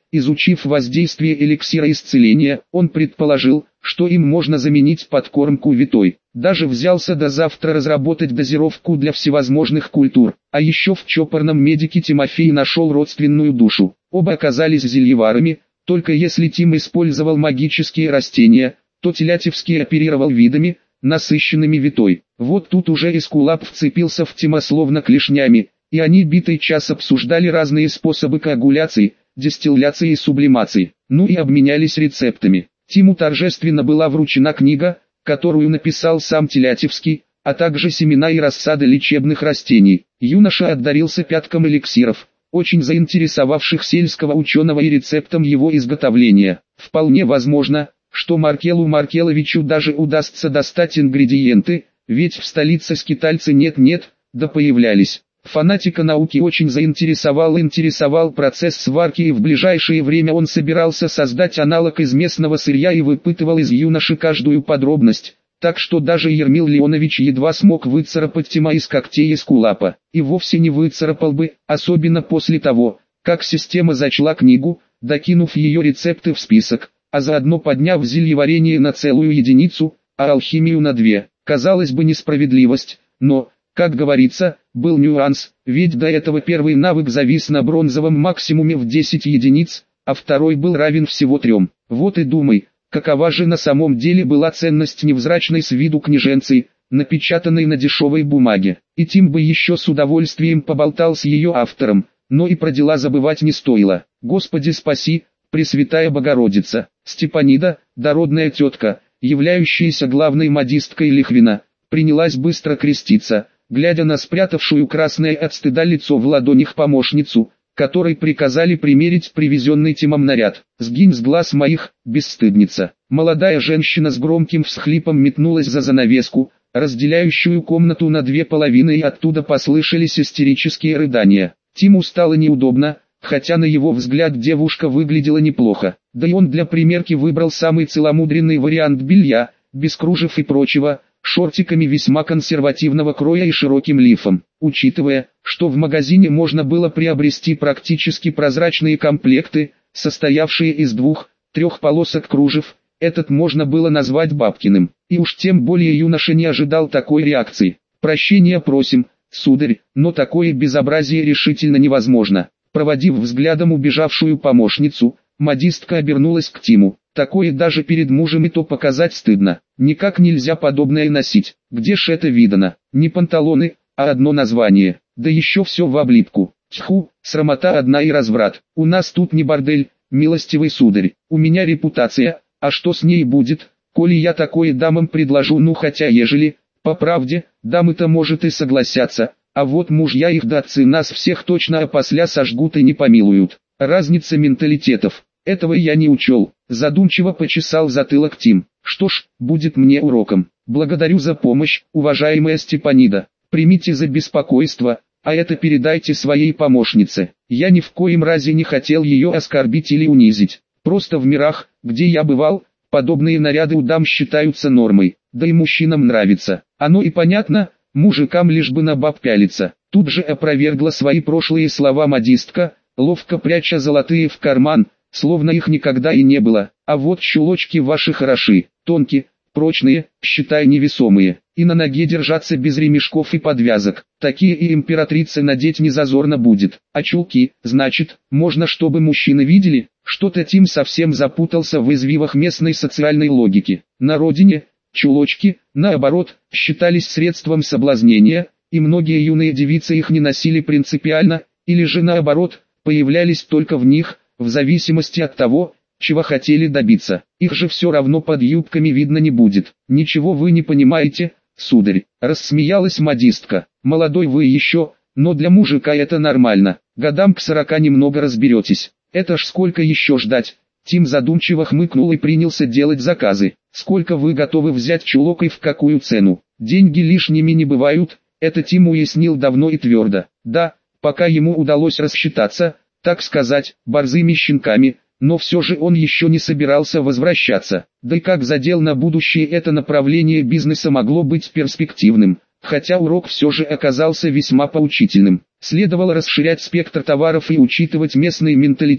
изучив воздействие эликсира исцеления, он предположил, что им можно заменить подкормку витой. Даже взялся до завтра разработать дозировку для всевозможных культур. А еще в чопорном медике Тимофей нашел родственную душу. Оба оказались зельеварами, только если Тим использовал магические растения, то Телятевский оперировал видами, насыщенными витой. Вот тут уже Эскулап вцепился в Тима словно клешнями, и они битый час обсуждали разные способы коагуляции, дистилляции и сублимации, ну и обменялись рецептами. Тиму торжественно была вручена книга, которую написал сам Телятевский, а также семена и рассады лечебных растений. Юноша отдарился пятком эликсиров, очень заинтересовавших сельского ученого и рецептом его изготовления. Вполне возможно, что Маркелу Маркеловичу даже удастся достать ингредиенты, ведь в столице скитальцы нет-нет, да появлялись. Фанатика науки очень интересовал процесс сварки, и в ближайшее время он собирался создать аналог из местного сырья и выпытывал из юноши каждую подробность, так что даже Ермил Леонович едва смог выцарапать Тима из когтей Эскулапа. И вовсе не выцарапал бы, особенно после того, как система зачла книгу, докинув ее рецепты в список, а заодно подняв зельеварение на целую единицу, а алхимию на 2. Казалось бы, несправедливость, но, как говорится, был нюанс, ведь до этого первый навык завис на бронзовом максимуме в 10 единиц, а второй был равен всего 3. Вот и думай, какова же на самом деле была ценность невзрачной с виду книженцы, напечатанной на дешевой бумаге. И Тим бы еще с удовольствием поболтал с ее автором, но и про дела забывать не стоило. Господи спаси, Пресвятая Богородица. Степанида, дородная тетка, являющаяся главной модисткой Лихвина, принялась быстро креститься, глядя на спрятавшую красное от стыда лицо в ладонях помощницу, которой приказали примерить привезенный Тимом наряд. «Сгинь с глаз моих, бесстыдница!» Молодая женщина с громким всхлипом метнулась за занавеску, разделяющую комнату на 2 половины, и оттуда послышались истерические рыдания. Тиму стало неудобно, хотя на его взгляд девушка выглядела неплохо. Да и он для примерки выбрал самый целомудренный вариант белья, без кружев и прочего, шортиками весьма консервативного кроя и широким лифом. Учитывая, что в магазине можно было приобрести практически прозрачные комплекты, состоявшие из 2-3 полосок кружев, этот можно было назвать бабкиным. И уж тем более юноша не ожидал такой реакции. «Прощения просим, сударь, но такое безобразие решительно невозможно». Проводив взглядом убежавшую помощницу, модистка обернулась к Тиму. «Такое даже перед мужем и то показать стыдно. Никак нельзя подобное носить. Где ж это видано? Не панталоны, а одно название. Да еще все в облипку. Тьфу, срамота одна и разврат. У нас тут не бордель, милостивый сударь. У меня репутация, а что с ней будет, коли я такое дамам предложу? Ну хотя ежели, по правде, дамы-то может и согласятся, а вот мужья их да отцы нас всех точно опосля сожгут и не помилуют. Разница менталитетов. Этого я не учел», — задумчиво почесал затылок Тим. «Что ж, будет мне уроком. Благодарю за помощь, уважаемая Степанида. Примите за беспокойство, а это передайте своей помощнице. Я ни в коем разе не хотел ее оскорбить или унизить. Просто в мирах, где я бывал, подобные наряды у дам считаются нормой, да и мужчинам нравится. Оно и понятно, мужикам лишь бы на баб пялиться». Тут же опровергла свои прошлые слова модистка, ловко пряча золотые в карман, словно их никогда и не было. «А вот чулочки ваши хороши, тонкие, прочные, считай невесомые, и на ноге держаться без ремешков и подвязок. Такие и императрице надеть не зазорно будет. А чулки, значит, можно, чтобы мужчины видели?» Что-то Тим совсем запутался в извивах местной социальной логики. На родине чулочки, наоборот, считались средством соблазнения, и многие юные девицы их не носили принципиально, или же наоборот, появлялись только в них, в зависимости от того, чего хотели добиться. Их же все равно под юбками видно не будет. «Ничего вы не понимаете, сударь», — рассмеялась модистка. «Молодой вы еще, но для мужика это нормально. Годам к 40 немного разберетесь. Это ж сколько еще ждать?» Тим задумчиво хмыкнул и принялся делать заказы. «Сколько вы готовы взять чулок и в какую цену? Деньги лишними не бывают», — это Тим уяснил давно и твердо. Да, пока ему удалось рассчитаться, так сказать, борзыми щенками, но все же он еще не собирался возвращаться. Да и как задел на будущее это направление бизнеса могло быть перспективным, хотя урок все же оказался весьма поучительным. Следовало расширять спектр товаров и учитывать местный менталитет,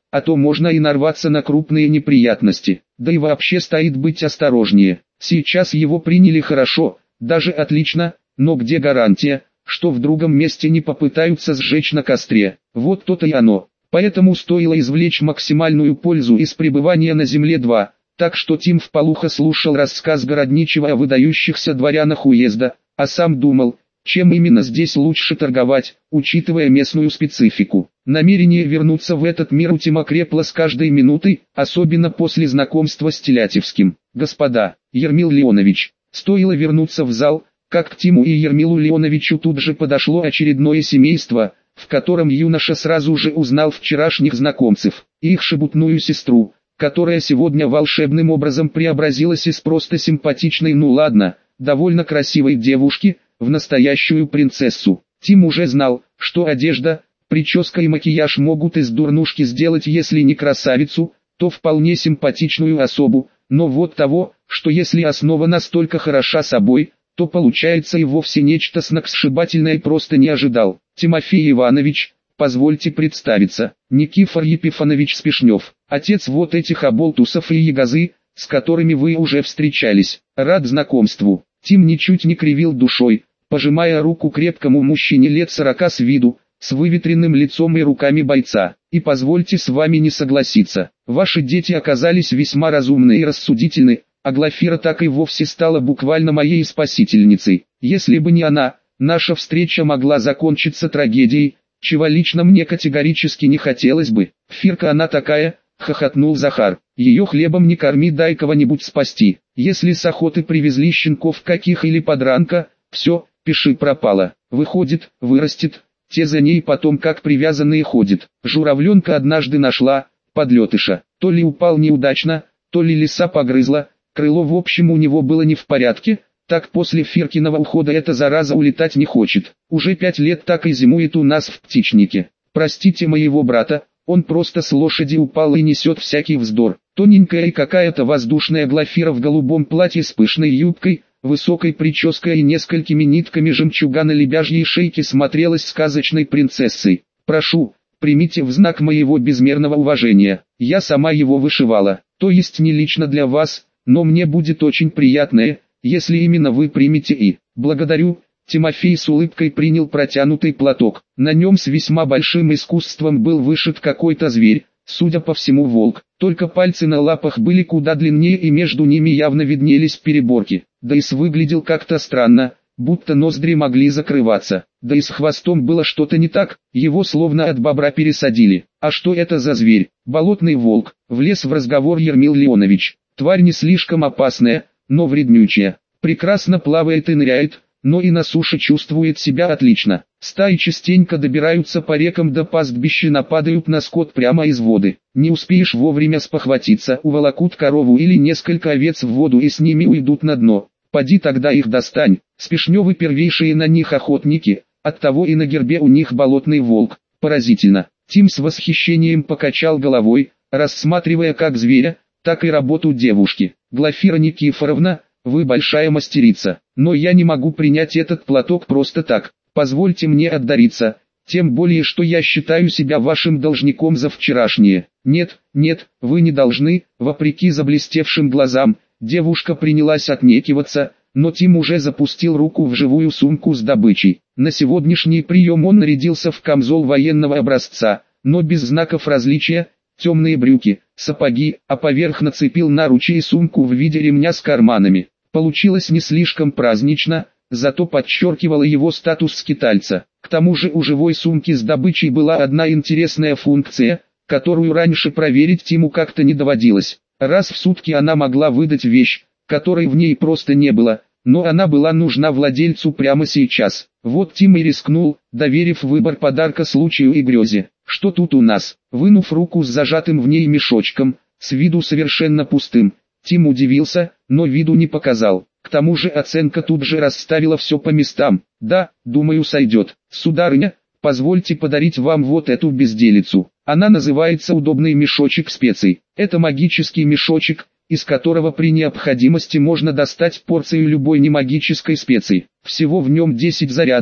а то можно и нарваться на крупные неприятности. Да и вообще стоит быть осторожнее. Сейчас его приняли хорошо, даже отлично, но где гарантия, что в другом месте не попытаются сжечь на костре? Вот то-то и оно. Поэтому стоило извлечь максимальную пользу из пребывания на Земле-2. Так что Тим вполуха слушал рассказ Городничего о выдающихся дворянах уезда, а сам думал, чем именно здесь лучше торговать, учитывая местную специфику. Намерение вернуться в этот мир у Тима крепло с каждой минутой, особенно после знакомства с Телятевским. «Господа, Ермил Леонович», стоило вернуться в зал, как к Тиму и Ермилу Леоновичу тут же подошло очередное семейство, в котором юноша сразу же узнал вчерашних знакомцев, и их шебутную сестру, которая сегодня волшебным образом преобразилась из просто симпатичной, ну ладно, довольно красивой девушки, в настоящую принцессу. Тим уже знал, что одежда, прическа и макияж могут из дурнушки сделать если не красавицу, то вполне симпатичную особу, но вот того, что если основа настолько хороша собой, то получается и вовсе нечто сногсшибательное, просто не ожидал. Тимофей Иванович, позвольте представиться, Никифор Епифанович Спешнев, отец вот этих оболтусов и ягозы, с которыми вы уже встречались. Рад знакомству. Тим ничуть не кривил душой, пожимая руку крепкому мужчине лет 40 с виду, с выветренным лицом и руками бойца. И позвольте с вами не согласиться, ваши дети оказались весьма разумны и рассудительны, а Глафира так и вовсе стала буквально моей спасительницей. Если бы не она, наша встреча могла закончиться трагедией, чего лично мне категорически не хотелось бы. Фирка она такая, хохотнул Захар, ее хлебом не корми, дай кого-нибудь спасти. Если с охоты привезли щенков каких или подранка, все, пиши пропало. Выходит, вырастет, те за ней потом как привязанные ходят. Журавленка однажды нашла, подлетыша, то ли упал неудачно, то ли лиса погрызла, крыло в общем у него было не в порядке, так после Фиркиного ухода эта зараза улетать не хочет. Уже 5 лет так и зимует у нас в птичнике. Простите моего брата, он просто с лошади упал и несет всякий вздор. Тоненькая и какая-то воздушная Глафира в голубом платье с пышной юбкой, высокой прической и несколькими нитками жемчуга на лебяжьей шейке смотрелась сказочной принцессой. Прошу, примите в знак моего безмерного уважения. Я сама его вышивала, то есть не лично для вас, но мне будет очень приятно, если именно вы примете и... Благодарю. Тимофей с улыбкой принял протянутый платок. На нем с весьма большим искусством был вышит какой-то зверь, судя по всему волк. Только пальцы на лапах были куда длиннее и между ними явно виднелись переборки. Да и выглядел как-то странно, будто ноздри могли закрываться. Да и с хвостом было что-то не так, его словно от бобра пересадили. А что это за зверь? Болотный волк. Влез в разговор Ермил Леонович. Тварь не слишком опасная, но вреднючая. Прекрасно плавает и ныряет, но и на суше чувствует себя отлично. Стаи частенько добираются по рекам до пастбища, нападают на скот прямо из воды. Не успеешь вовремя спохватиться, уволокут корову или несколько овец в воду и с ними уйдут на дно. Поди тогда их достань. Спешневы первейшие на них охотники, оттого и на гербе у них болотный волк. Поразительно. Тим с восхищением покачал головой, рассматривая как зверя, так и работу девушки. Глафира Никифоровна, вы большая мастерица, но я не могу принять этот платок просто так. Позвольте мне отдариться, тем более что я считаю себя вашим должником за вчерашнее. Нет, нет, вы не должны. Вопреки заблестевшим глазам, девушка принялась отнекиваться, но Тим уже запустил руку в живую сумку с добычей. На сегодняшний прием он нарядился в камзол военного образца, но без знаков различия, темные брюки, сапоги, а поверх нацепил наручи и сумку в виде ремня с карманами. Получилось не слишком празднично, зато подчеркивало его статус скитальца. К тому же у живой сумки с добычей была одна интересная функция, которую раньше проверить Тиму как-то не доводилось. Раз в сутки она могла выдать вещь, которой в ней просто не было, но она была нужна владельцу прямо сейчас. Вот Тим и рискнул, доверив выбор подарка случаю и грезе. Что тут у нас? Вынув руку с зажатым в ней мешочком, с виду совершенно пустым, Тим удивился, но виду не показал. К тому же оценка тут же расставила все по местам. Да, думаю, сойдет. Сударыня, позвольте подарить вам вот эту безделицу. Она называется удобный мешочек специй. Это магический мешочек, из которого при необходимости можно достать порцию любой немагической специи. Всего в нем 10 зарядов,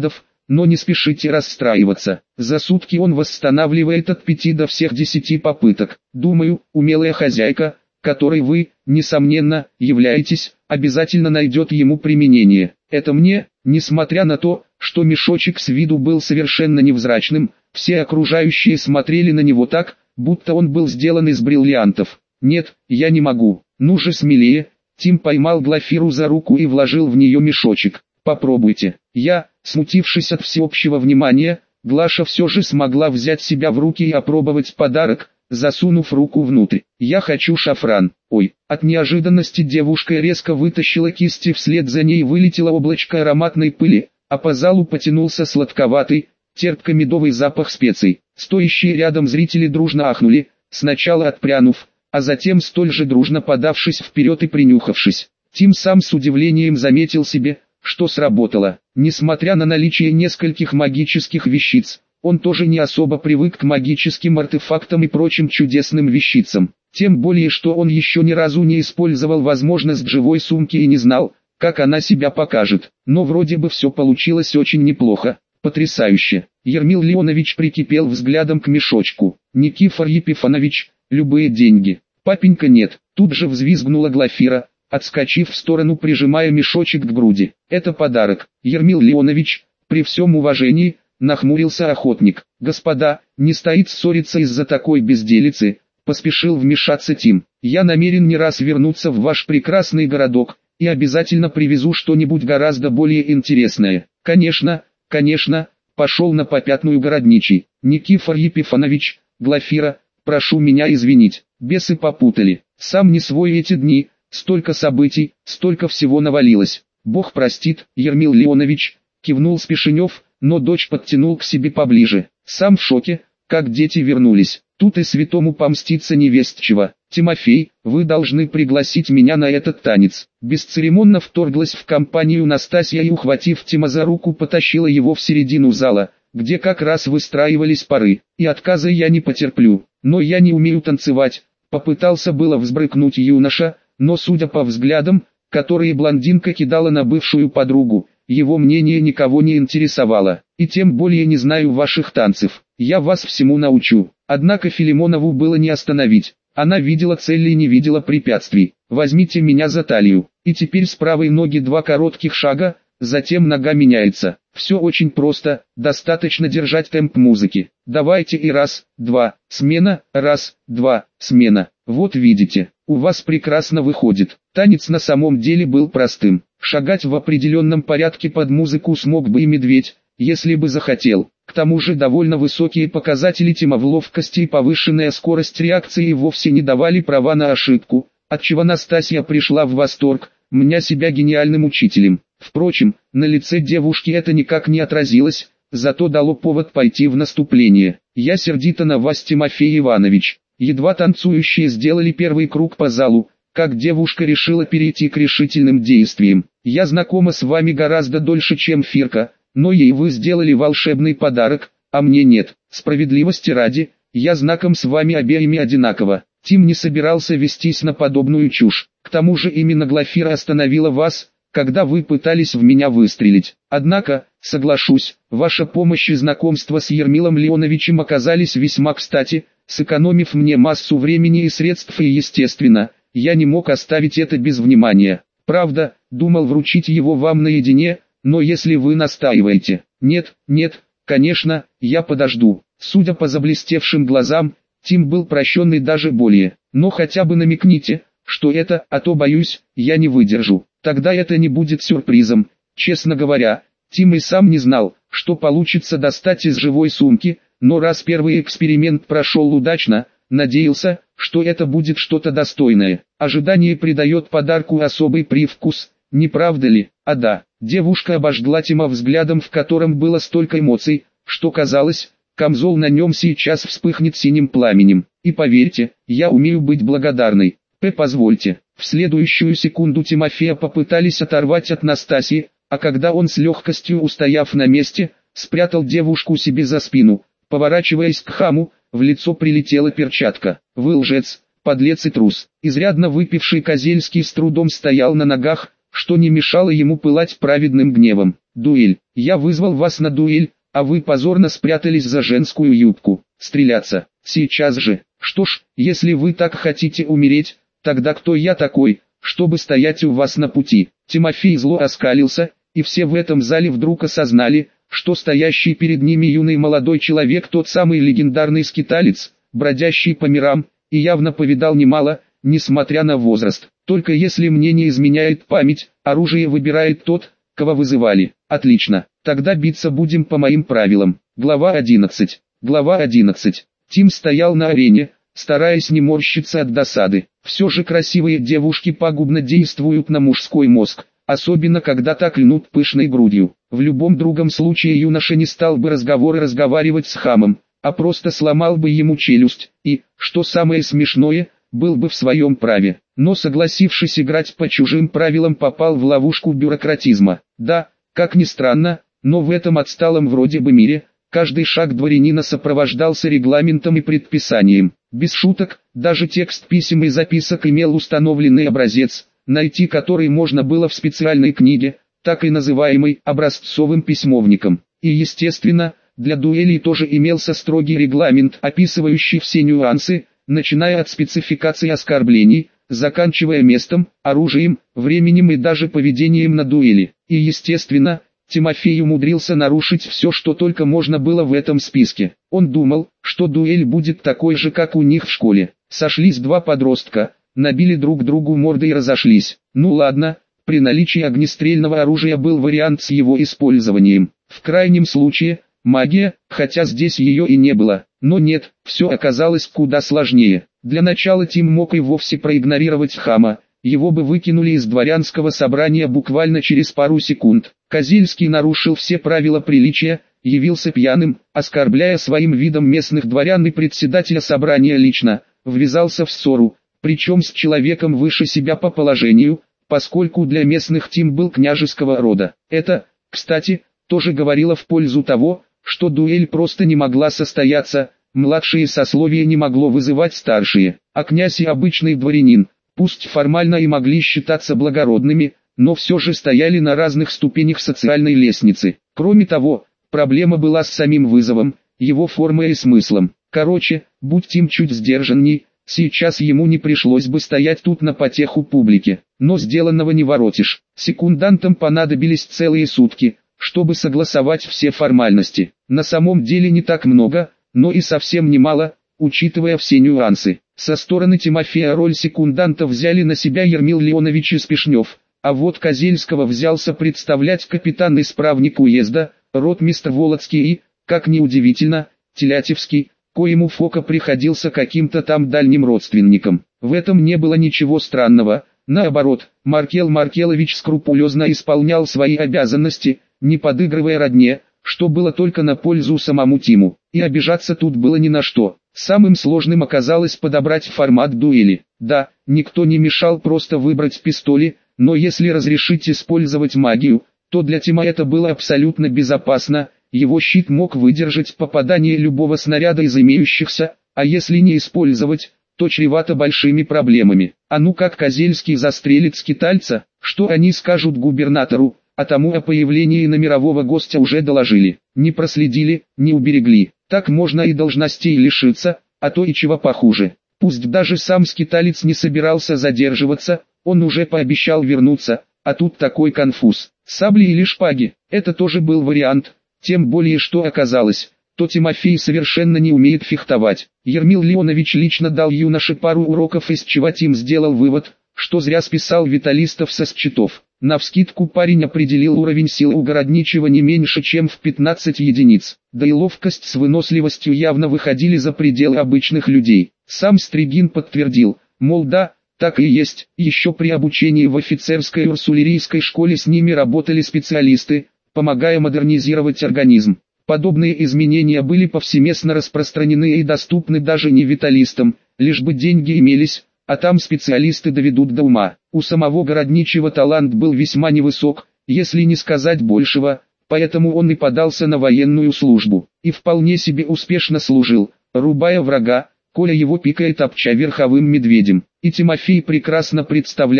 но не спешите расстраиваться. За сутки он восстанавливает от 5 до всех 10 попыток. Думаю, умелая хозяйка, которой вы, несомненно, являетесь, обязательно найдет ему применение. Это мне, несмотря на то, что мешочек с виду был совершенно невзрачным, все окружающие смотрели на него так, будто он был сделан из бриллиантов. Нет, я не могу. Ну же смелее. Тим поймал Глафиру за руку и вложил в нее мешочек. Попробуйте. Я, смутившись от всеобщего внимания, Глаша все же смогла взять себя в руки и опробовать подарок, засунув руку внутрь. Я хочу шафран. Ой, от неожиданности девушка резко вытащила кисть и вслед за ней вылетело облачко ароматной пыли, а по залу потянулся сладковатый, терпко-медовый запах специй. Стоящие рядом зрители дружно ахнули, сначала отпрянув, а затем столь же дружно подавшись вперед и принюхавшись. Тим сам с удивлением заметил себе, что сработало. Несмотря на наличие нескольких магических вещиц, он тоже не особо привык к магическим артефактам и прочим чудесным вещицам. Тем более, что он еще ни разу не использовал возможность живой сумки и не знал, как она себя покажет. Но вроде бы все получилось очень неплохо. Потрясающе. Ермил Леонович прикипел взглядом к мешочку. Никифор Епифанович, любые деньги. Папенька нет. Тут же взвизгнула Глафира, отскочив в сторону, прижимая мешочек к груди. Это подарок. Ермил Леонович, при всем уважении, нахмурился охотник. Господа, не стоит ссориться из-за такой безделицы, поспешил вмешаться Тим. Я намерен не раз вернуться в ваш прекрасный городок, и обязательно привезу что-нибудь гораздо более интересное. Конечно, пошел на попятную городничий. Никифор Епифанович, Глафира, прошу меня извинить, бесы попутали. Сам не свой эти дни, столько событий, столько всего навалилось. Бог простит, Ермил Леонович, кивнул Спешенев, но дочь подтянул к себе поближе. Сам в шоке, как дети вернулись. Тут и святому помститься невестчего. Тимофей, вы должны пригласить меня на этот танец. Бесцеремонно вторглась в компанию Настасья и, ухватив Тима за руку, потащила его в середину зала, где как раз выстраивались пары. И отказа я не потерплю. Но я не умею танцевать. Попытался было взбрыкнуть юноша, но судя по взглядам, которые блондинка кидала на бывшую подругу, его мнение никого не интересовало. И тем более не знаю ваших танцев. Я вас всему научу. Однако Филимонову было не остановить. Она видела цель и не видела препятствий. Возьмите меня за талию. И теперь с правой ноги 2 коротких шага, затем нога меняется. Все очень просто, достаточно держать темп музыки. Давайте и раз, два, смена, раз, два, смена. Вот видите, у вас прекрасно выходит. Танец на самом деле был простым. Шагать в определенном порядке под музыку смог бы и медведь, если бы захотел. К тому же довольно высокие показатели Тима в ловкости и повышенная скорость реакции вовсе не давали права на ошибку, отчего Настасья пришла в восторг, мня себя гениальным учителем. Впрочем, на лице девушки это никак не отразилось, зато дало повод пойти в наступление. Я сердито на вас, Тимофей Иванович. Едва танцующие сделали первый круг по залу, как девушка решила перейти к решительным действиям. Я знакома с вами гораздо дольше, чем Фирка, но ей вы сделали волшебный подарок, а мне нет. Справедливости ради, я знаком с вами обеими одинаково. Тим не собирался вестись на подобную чушь. К тому же именно Глафира остановила вас, когда вы пытались в меня выстрелить. Однако, соглашусь, ваша помощь и знакомство с Ермилом Леоновичем оказались весьма кстати, сэкономив мне массу времени и средств, и естественно, я не мог оставить это без внимания. Правда, думал вручить его вам наедине, но если вы настаиваете. Нет, конечно, я подожду. Судя по заблестевшим глазам, Тим был прощенный даже более. Но хотя бы намекните, что это, а то боюсь, я не выдержу. Тогда это не будет сюрпризом. Честно говоря, Тим и сам не знал, что получится достать из живой сумки, но раз первый эксперимент прошел удачно, надеялся, что это будет что-то достойное. Ожидание придает подарку особый привкус, не правда ли? А да, девушка обожгла Тима взглядом, в котором было столько эмоций, что казалось, камзол на нем сейчас вспыхнет синим пламенем. И поверьте, я умею быть благодарной. Позвольте. В следующую секунду Тимофея попытались оторвать от Настасьи, а когда он с легкостью, устояв на месте, спрятал девушку себе за спину, поворачиваясь к хаму, в лицо прилетела перчатка. Вы лжец, подлец и трус. Изрядно выпивший Козельский с трудом стоял на ногах, что не мешало ему пылать праведным гневом. Дуэль. Я вызвал вас на дуэль, а вы позорно спрятались за женскую юбку. Стреляться. Сейчас же. Что ж, если вы так хотите умереть, тогда кто я такой, чтобы стоять у вас на пути? Тимофей зло оскалился, и все в этом зале вдруг осознали, что стоящий перед ними юный молодой человек тот самый легендарный скиталец, бродящий по мирам, и явно повидал немало, несмотря на возраст. Только если мне не изменяет память, оружие выбирает тот, кого вызывали. Отлично, тогда биться будем по моим правилам. Глава 11. Глава 11. Тим стоял на арене, стараясь не морщиться от досады. Все же красивые девушки пагубно действуют на мужской мозг, особенно когда так льнут пышной грудью. В любом другом случае юноша не стал бы разговаривать с хамом, а просто сломал бы ему челюсть, и, что самое смешное, был бы в своем праве. Но согласившись играть по чужим правилам, попал в ловушку бюрократизма. Да, как ни странно, но в этом отсталом вроде бы мире, каждый шаг дворянина сопровождался регламентом и предписанием. Без шуток, даже текст писем и записок имел установленный образец, найти который можно было в специальной книге, так и называемой образцовым письмовником. И естественно, для дуэлей тоже имелся строгий регламент, описывающий все нюансы, начиная от спецификации оскорблений, заканчивая местом, оружием, временем и даже поведением на дуэли. И естественно, Тимофей умудрился нарушить все, что только можно было в этом списке. Он думал, что дуэль будет такой же, как у них в школе. Сошлись два подростка, набили друг другу морды и разошлись. Ну ладно, при наличии огнестрельного оружия был вариант с его использованием. В крайнем случае, магия, хотя здесь ее и не было. Но нет, все оказалось куда сложнее. Для начала Тим мог и вовсе проигнорировать хама, его бы выкинули из дворянского собрания буквально через пару секунд. Козельский нарушил все правила приличия, явился пьяным, оскорбляя своим видом местных дворян и председателя собрания лично, ввязался в ссору, причем с человеком выше себя по положению, поскольку для местных Тим был княжеского рода. Это, кстати, тоже говорило в пользу того, что дуэль просто не могла состояться, младшие сословия не могло вызывать старшие, а князь и обычный дворянин, пусть формально и могли считаться благородными, но все же стояли на разных ступенях социальной лестницы. Кроме того, проблема была с самим вызовом, его формой и смыслом. Короче, будь Тим чуть сдержанней, сейчас ему не пришлось бы стоять тут на потеху публике. Но сделанного не воротишь. Секундантам понадобились целые сутки, чтобы согласовать все формальности. На самом деле не так много, но и совсем немало, учитывая все нюансы. Со стороны Тимофея роль секунданта взяли на себя Ермил Леонович и Спешнев, а вот Козельского взялся представлять капитан-исправник уезда, ротмистр Володский и, как ни удивительно, Телятевский, коему Фока приходился каким-то там дальним родственником. В этом не было ничего странного, наоборот, Маркел Маркелович скрупулезно исполнял свои обязанности, не подыгрывая родне, что было только на пользу самому Тиму, и обижаться тут было ни на что. Самым сложным оказалось подобрать формат дуэли. Да, никто не мешал просто выбрать пистоли, но если разрешить использовать магию, то для Тима это было абсолютно безопасно, его щит мог выдержать попадание любого снаряда из имеющихся, а если не использовать, то чревато большими проблемами. А ну как Козельский застрелит скитальца, что они скажут губернатору, а тому о появлении на мирового гостя уже доложили, не проследили, не уберегли. Так можно и должностей лишиться, а то и чего похуже. Пусть даже сам скиталец не собирался задерживаться, он уже пообещал вернуться, а тут такой конфуз. Сабли или шпаги, это тоже был вариант, тем более что оказалось, то Тимофей совершенно не умеет фехтовать. Ермил Леонович лично дал юноше пару уроков, из чего Тим сделал вывод, что зря списал виталистов со счетов. Навскидку парень определил уровень сил у городничего не меньше, чем в 15 единиц. Да и ловкость с выносливостью явно выходили за пределы обычных людей. Сам Стригин подтвердил, мол да, так и есть, еще при обучении в офицерской урсулерийской школе с ними работали специалисты, помогая модернизировать организм. Подобные изменения были повсеместно распространены и доступны даже не виталистам, лишь бы деньги имелись, а там специалисты доведут до ума. У самого городничего талант был весьма невысок, если не сказать большего, поэтому он и подался на военную службу, и вполне себе успешно служил, рубая врага, коля его пикает обча верховым медведем. И Тимофей прекрасно представлял,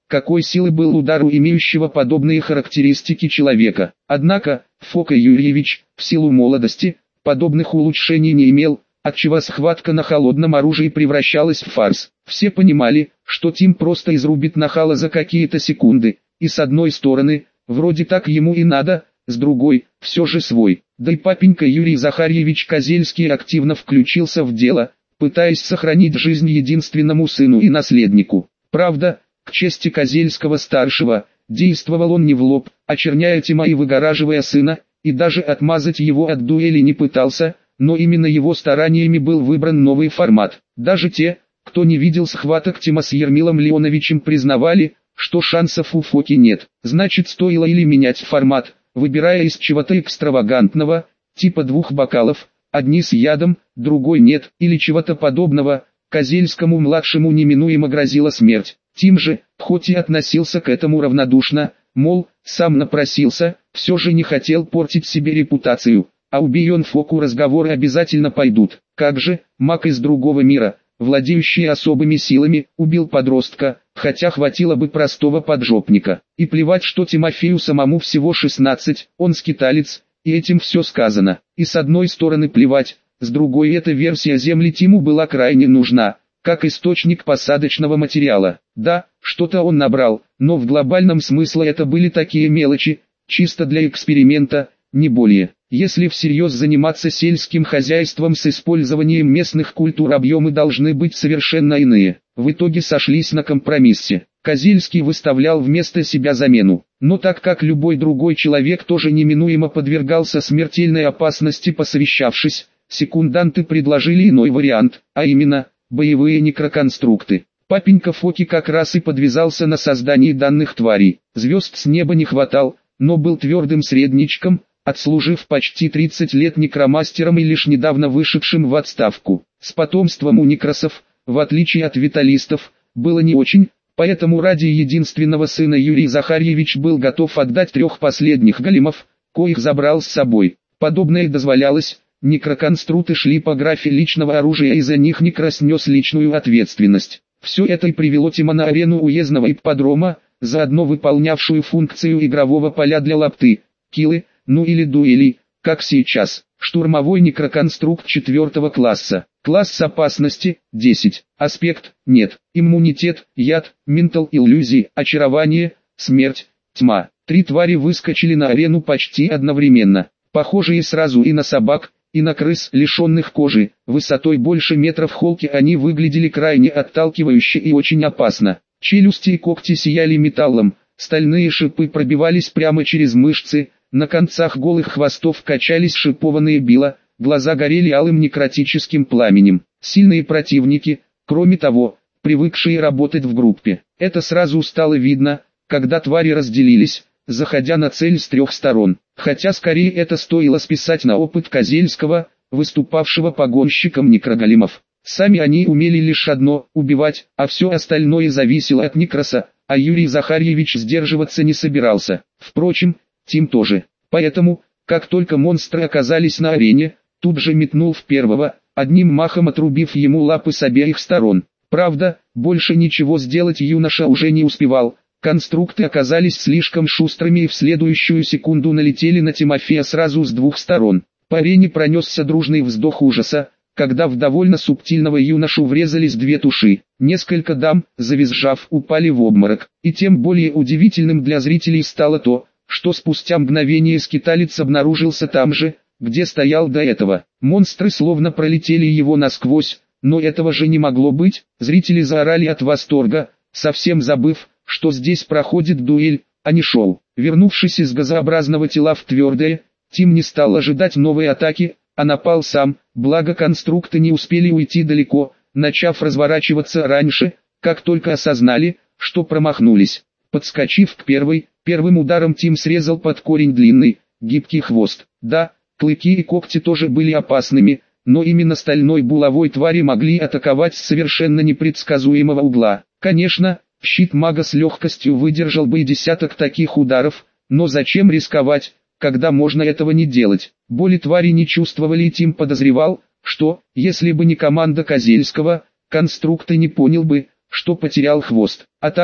какой силы был удар у имеющего подобные характеристики человека. Однако, Фока Юрьевич, в силу молодости, подобных улучшений не имел, отчего схватка на холодном оружии превращалась в фарс. Все понимали, что Тим просто изрубит нахала за какие-то секунды, и с одной стороны, вроде так ему и надо, с другой, все же свой. Да и папенька Юрий Захарьевич Козельский активно включился в дело, пытаясь сохранить жизнь единственному сыну и наследнику. Правда, к чести Козельского-старшего, действовал он не в лоб, очерняя Тима и выгораживая сына, и даже отмазать его от дуэли не пытался, но именно его стараниями был выбран новый формат. Даже те, кто не видел схваток Тима с Ермилом Леоновичем, признавали, что шансов у Фоки нет. Значит, стоило или менять формат, выбирая из чего-то экстравагантного, типа 2 бокалов, одни с ядом, другой нет, или чего-то подобного. Козельскому-младшему неминуемо грозила смерть. Тим же, хоть и относился к этому равнодушно, мол, сам напросился, все же не хотел портить себе репутацию, а убей он Фоку, разговоры обязательно пойдут. Как же, маг из другого мира, владеющий особыми силами, убил подростка, хотя хватило бы простого поджопника. И плевать, что Тимофею самому всего 16, он скиталец, и этим все сказано. И с одной стороны плевать, с другой эта версия Земли Тиму была крайне нужна, как источник посадочного материала. Да, что-то он набрал, но в глобальном смысле это были такие мелочи, чисто для эксперимента, не более. Если всерьез заниматься сельским хозяйством с использованием местных культур, объемы должны быть совершенно иные. В итоге сошлись на компромиссе. Козельский выставлял вместо себя замену. Но так как любой другой человек тоже неминуемо подвергался смертельной опасности, посовещавшись, секунданты предложили иной вариант, а именно, боевые некроконструкты. Папенька Фоки как раз и подвязался на создании данных тварей. Звезд с неба не хватал, но был твердым средничком, отслужив почти 30 лет некромастером и лишь недавно вышедшим в отставку. С потомством у некросов, в отличие от виталистов, было не очень, поэтому ради единственного сына Юрий Захарьевич был готов отдать 3 последних големов, коих забрал с собой. Подобное дозволялось, некроконструкты шли по графе личного оружия, и за них некрос нес личную ответственность. Все это и привело Тима на арену уездного ипподрома, заодно выполнявшую функцию игрового поля для лапты, киллы, ну или дуэли, как сейчас. Штурмовой некроконструкт 4 класса. Класс опасности – 10. Аспект – нет. Иммунитет – яд, ментал иллюзии, очарование, смерть, тьма. 3 твари выскочили на арену почти одновременно. Похожие сразу и на собак, и на крыс, лишенных кожи. Высотой больше метров холки они выглядели крайне отталкивающе и очень опасно. Челюсти и когти сияли металлом, стальные шипы пробивались прямо через мышцы, на концах голых хвостов качались шипованные била, глаза горели алым некротическим пламенем. Сильные противники, кроме того, привыкшие работать в группе. Это сразу стало видно, когда твари разделились, заходя на цель с 3 сторон. Хотя скорее это стоило списать на опыт Козельского, выступавшего погонщиком некроголемов. Сами они умели лишь одно – убивать, а все остальное зависело от некроса, а Юрий Захарьевич сдерживаться не собирался. Впрочем, Тим тоже. Поэтому, как только монстры оказались на арене, тут же метнул в первого, одним махом отрубив ему лапы с обеих сторон. Правда, больше ничего сделать юноша уже не успевал. Конструкты оказались слишком шустрыми и в следующую секунду налетели на Тимофея сразу с 2 сторон. По арене пронесся дружный вздох ужаса, когда в довольно субтильного юношу врезались 2 туши. Несколько дам, завизжав, упали в обморок. И тем более удивительным для зрителей стало то, что спустя мгновение скиталец обнаружился там же, где стоял до этого. Монстры словно пролетели его насквозь, но этого же не могло быть. Зрители заорали от восторга, совсем забыв, что здесь проходит дуэль, а не шоу. Вернувшись из газообразного тела в твердое, Тим не стал ожидать новой атаки, а напал сам, благо конструкты не успели уйти далеко, начав разворачиваться раньше, как только осознали, что промахнулись. Подскочив к первым ударом Тим срезал под корень длинный, гибкий хвост. Да, клыки и когти тоже были опасными, но именно стальной булавой твари могли атаковать с совершенно непредсказуемого угла. Конечно, щит мага с легкостью выдержал бы и десяток таких ударов, но зачем рисковать, когда можно этого не делать? Боли твари не чувствовали, и Тим подозревал, что, если бы не команда Козельского, конструкт и не понял бы, что потерял хвост. А так,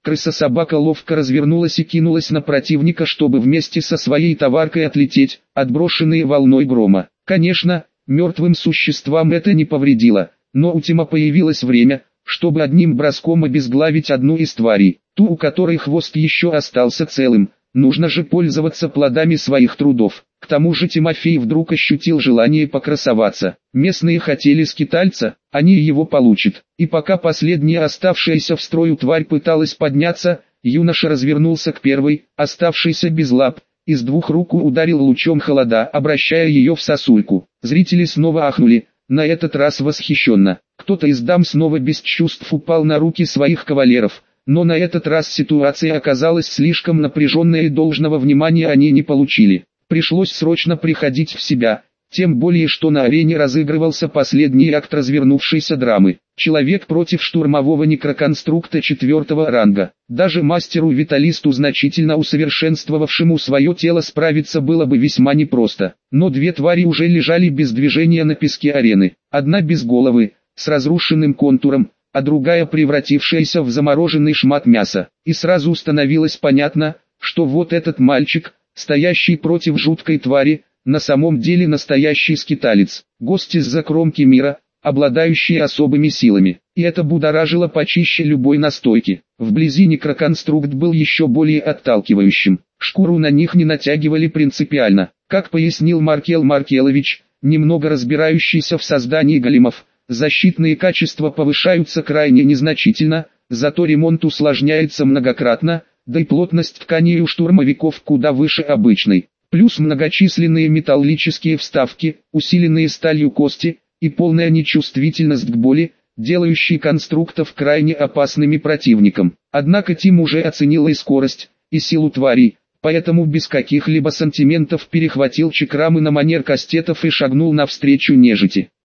Крыса-собака ловко развернулась и кинулась на противника, чтобы вместе со своей товаркой отлететь, отброшенные волной грома. Конечно, мертвым существам это не повредило, но у Тима появилось время, чтобы одним броском обезглавить одну из тварей, ту, у которой хвост еще остался целым. Нужно же пользоваться плодами своих трудов. К тому же Тимофей вдруг ощутил желание покрасоваться. Местные хотели скитальца, они его получат. И пока последняя оставшаяся в строю тварь пыталась подняться, юноша развернулся к первой, оставшейся без лап, и с двух рук ударил лучом холода, обращая ее в сосульку. Зрители снова ахнули, на этот раз восхищенно. Кто-то из дам снова без чувств упал на руки своих кавалеров. Но на этот раз ситуация оказалась слишком напряженной и должного внимания они не получили. Пришлось срочно приходить в себя, тем более что на арене разыгрывался последний акт развернувшейся драмы. Человек против штурмового некроконструкта 4-го ранга. Даже мастеру-виталисту, значительно усовершенствовавшему свое тело, справиться было бы весьма непросто. Но две твари уже лежали без движения на песке арены. Одна без головы, с разрушенным контуром, а другая превратившаяся в замороженный шмат мяса. И сразу становилось понятно, что вот этот мальчик, стоящий против жуткой твари, на самом деле настоящий скиталец, гость из-за кромки мира, обладающий особыми силами. И это будоражило почище любой настойки. Вблизи некроконструкт был еще более отталкивающим. Шкуру на них не натягивали принципиально. Как пояснил Маркел Маркелович, немного разбирающийся в создании големов, защитные качества повышаются крайне незначительно, зато ремонт усложняется многократно, да и плотность тканей у штурмовиков куда выше обычной. Плюс многочисленные металлические вставки, усиленные сталью кости, и полная нечувствительность к боли, делающие конструктов крайне опасными противником. Однако Тим уже оценил и скорость, и силу тварей, поэтому без каких-либо сантиментов перехватил чакрамы на манер кастетов и шагнул навстречу нежити.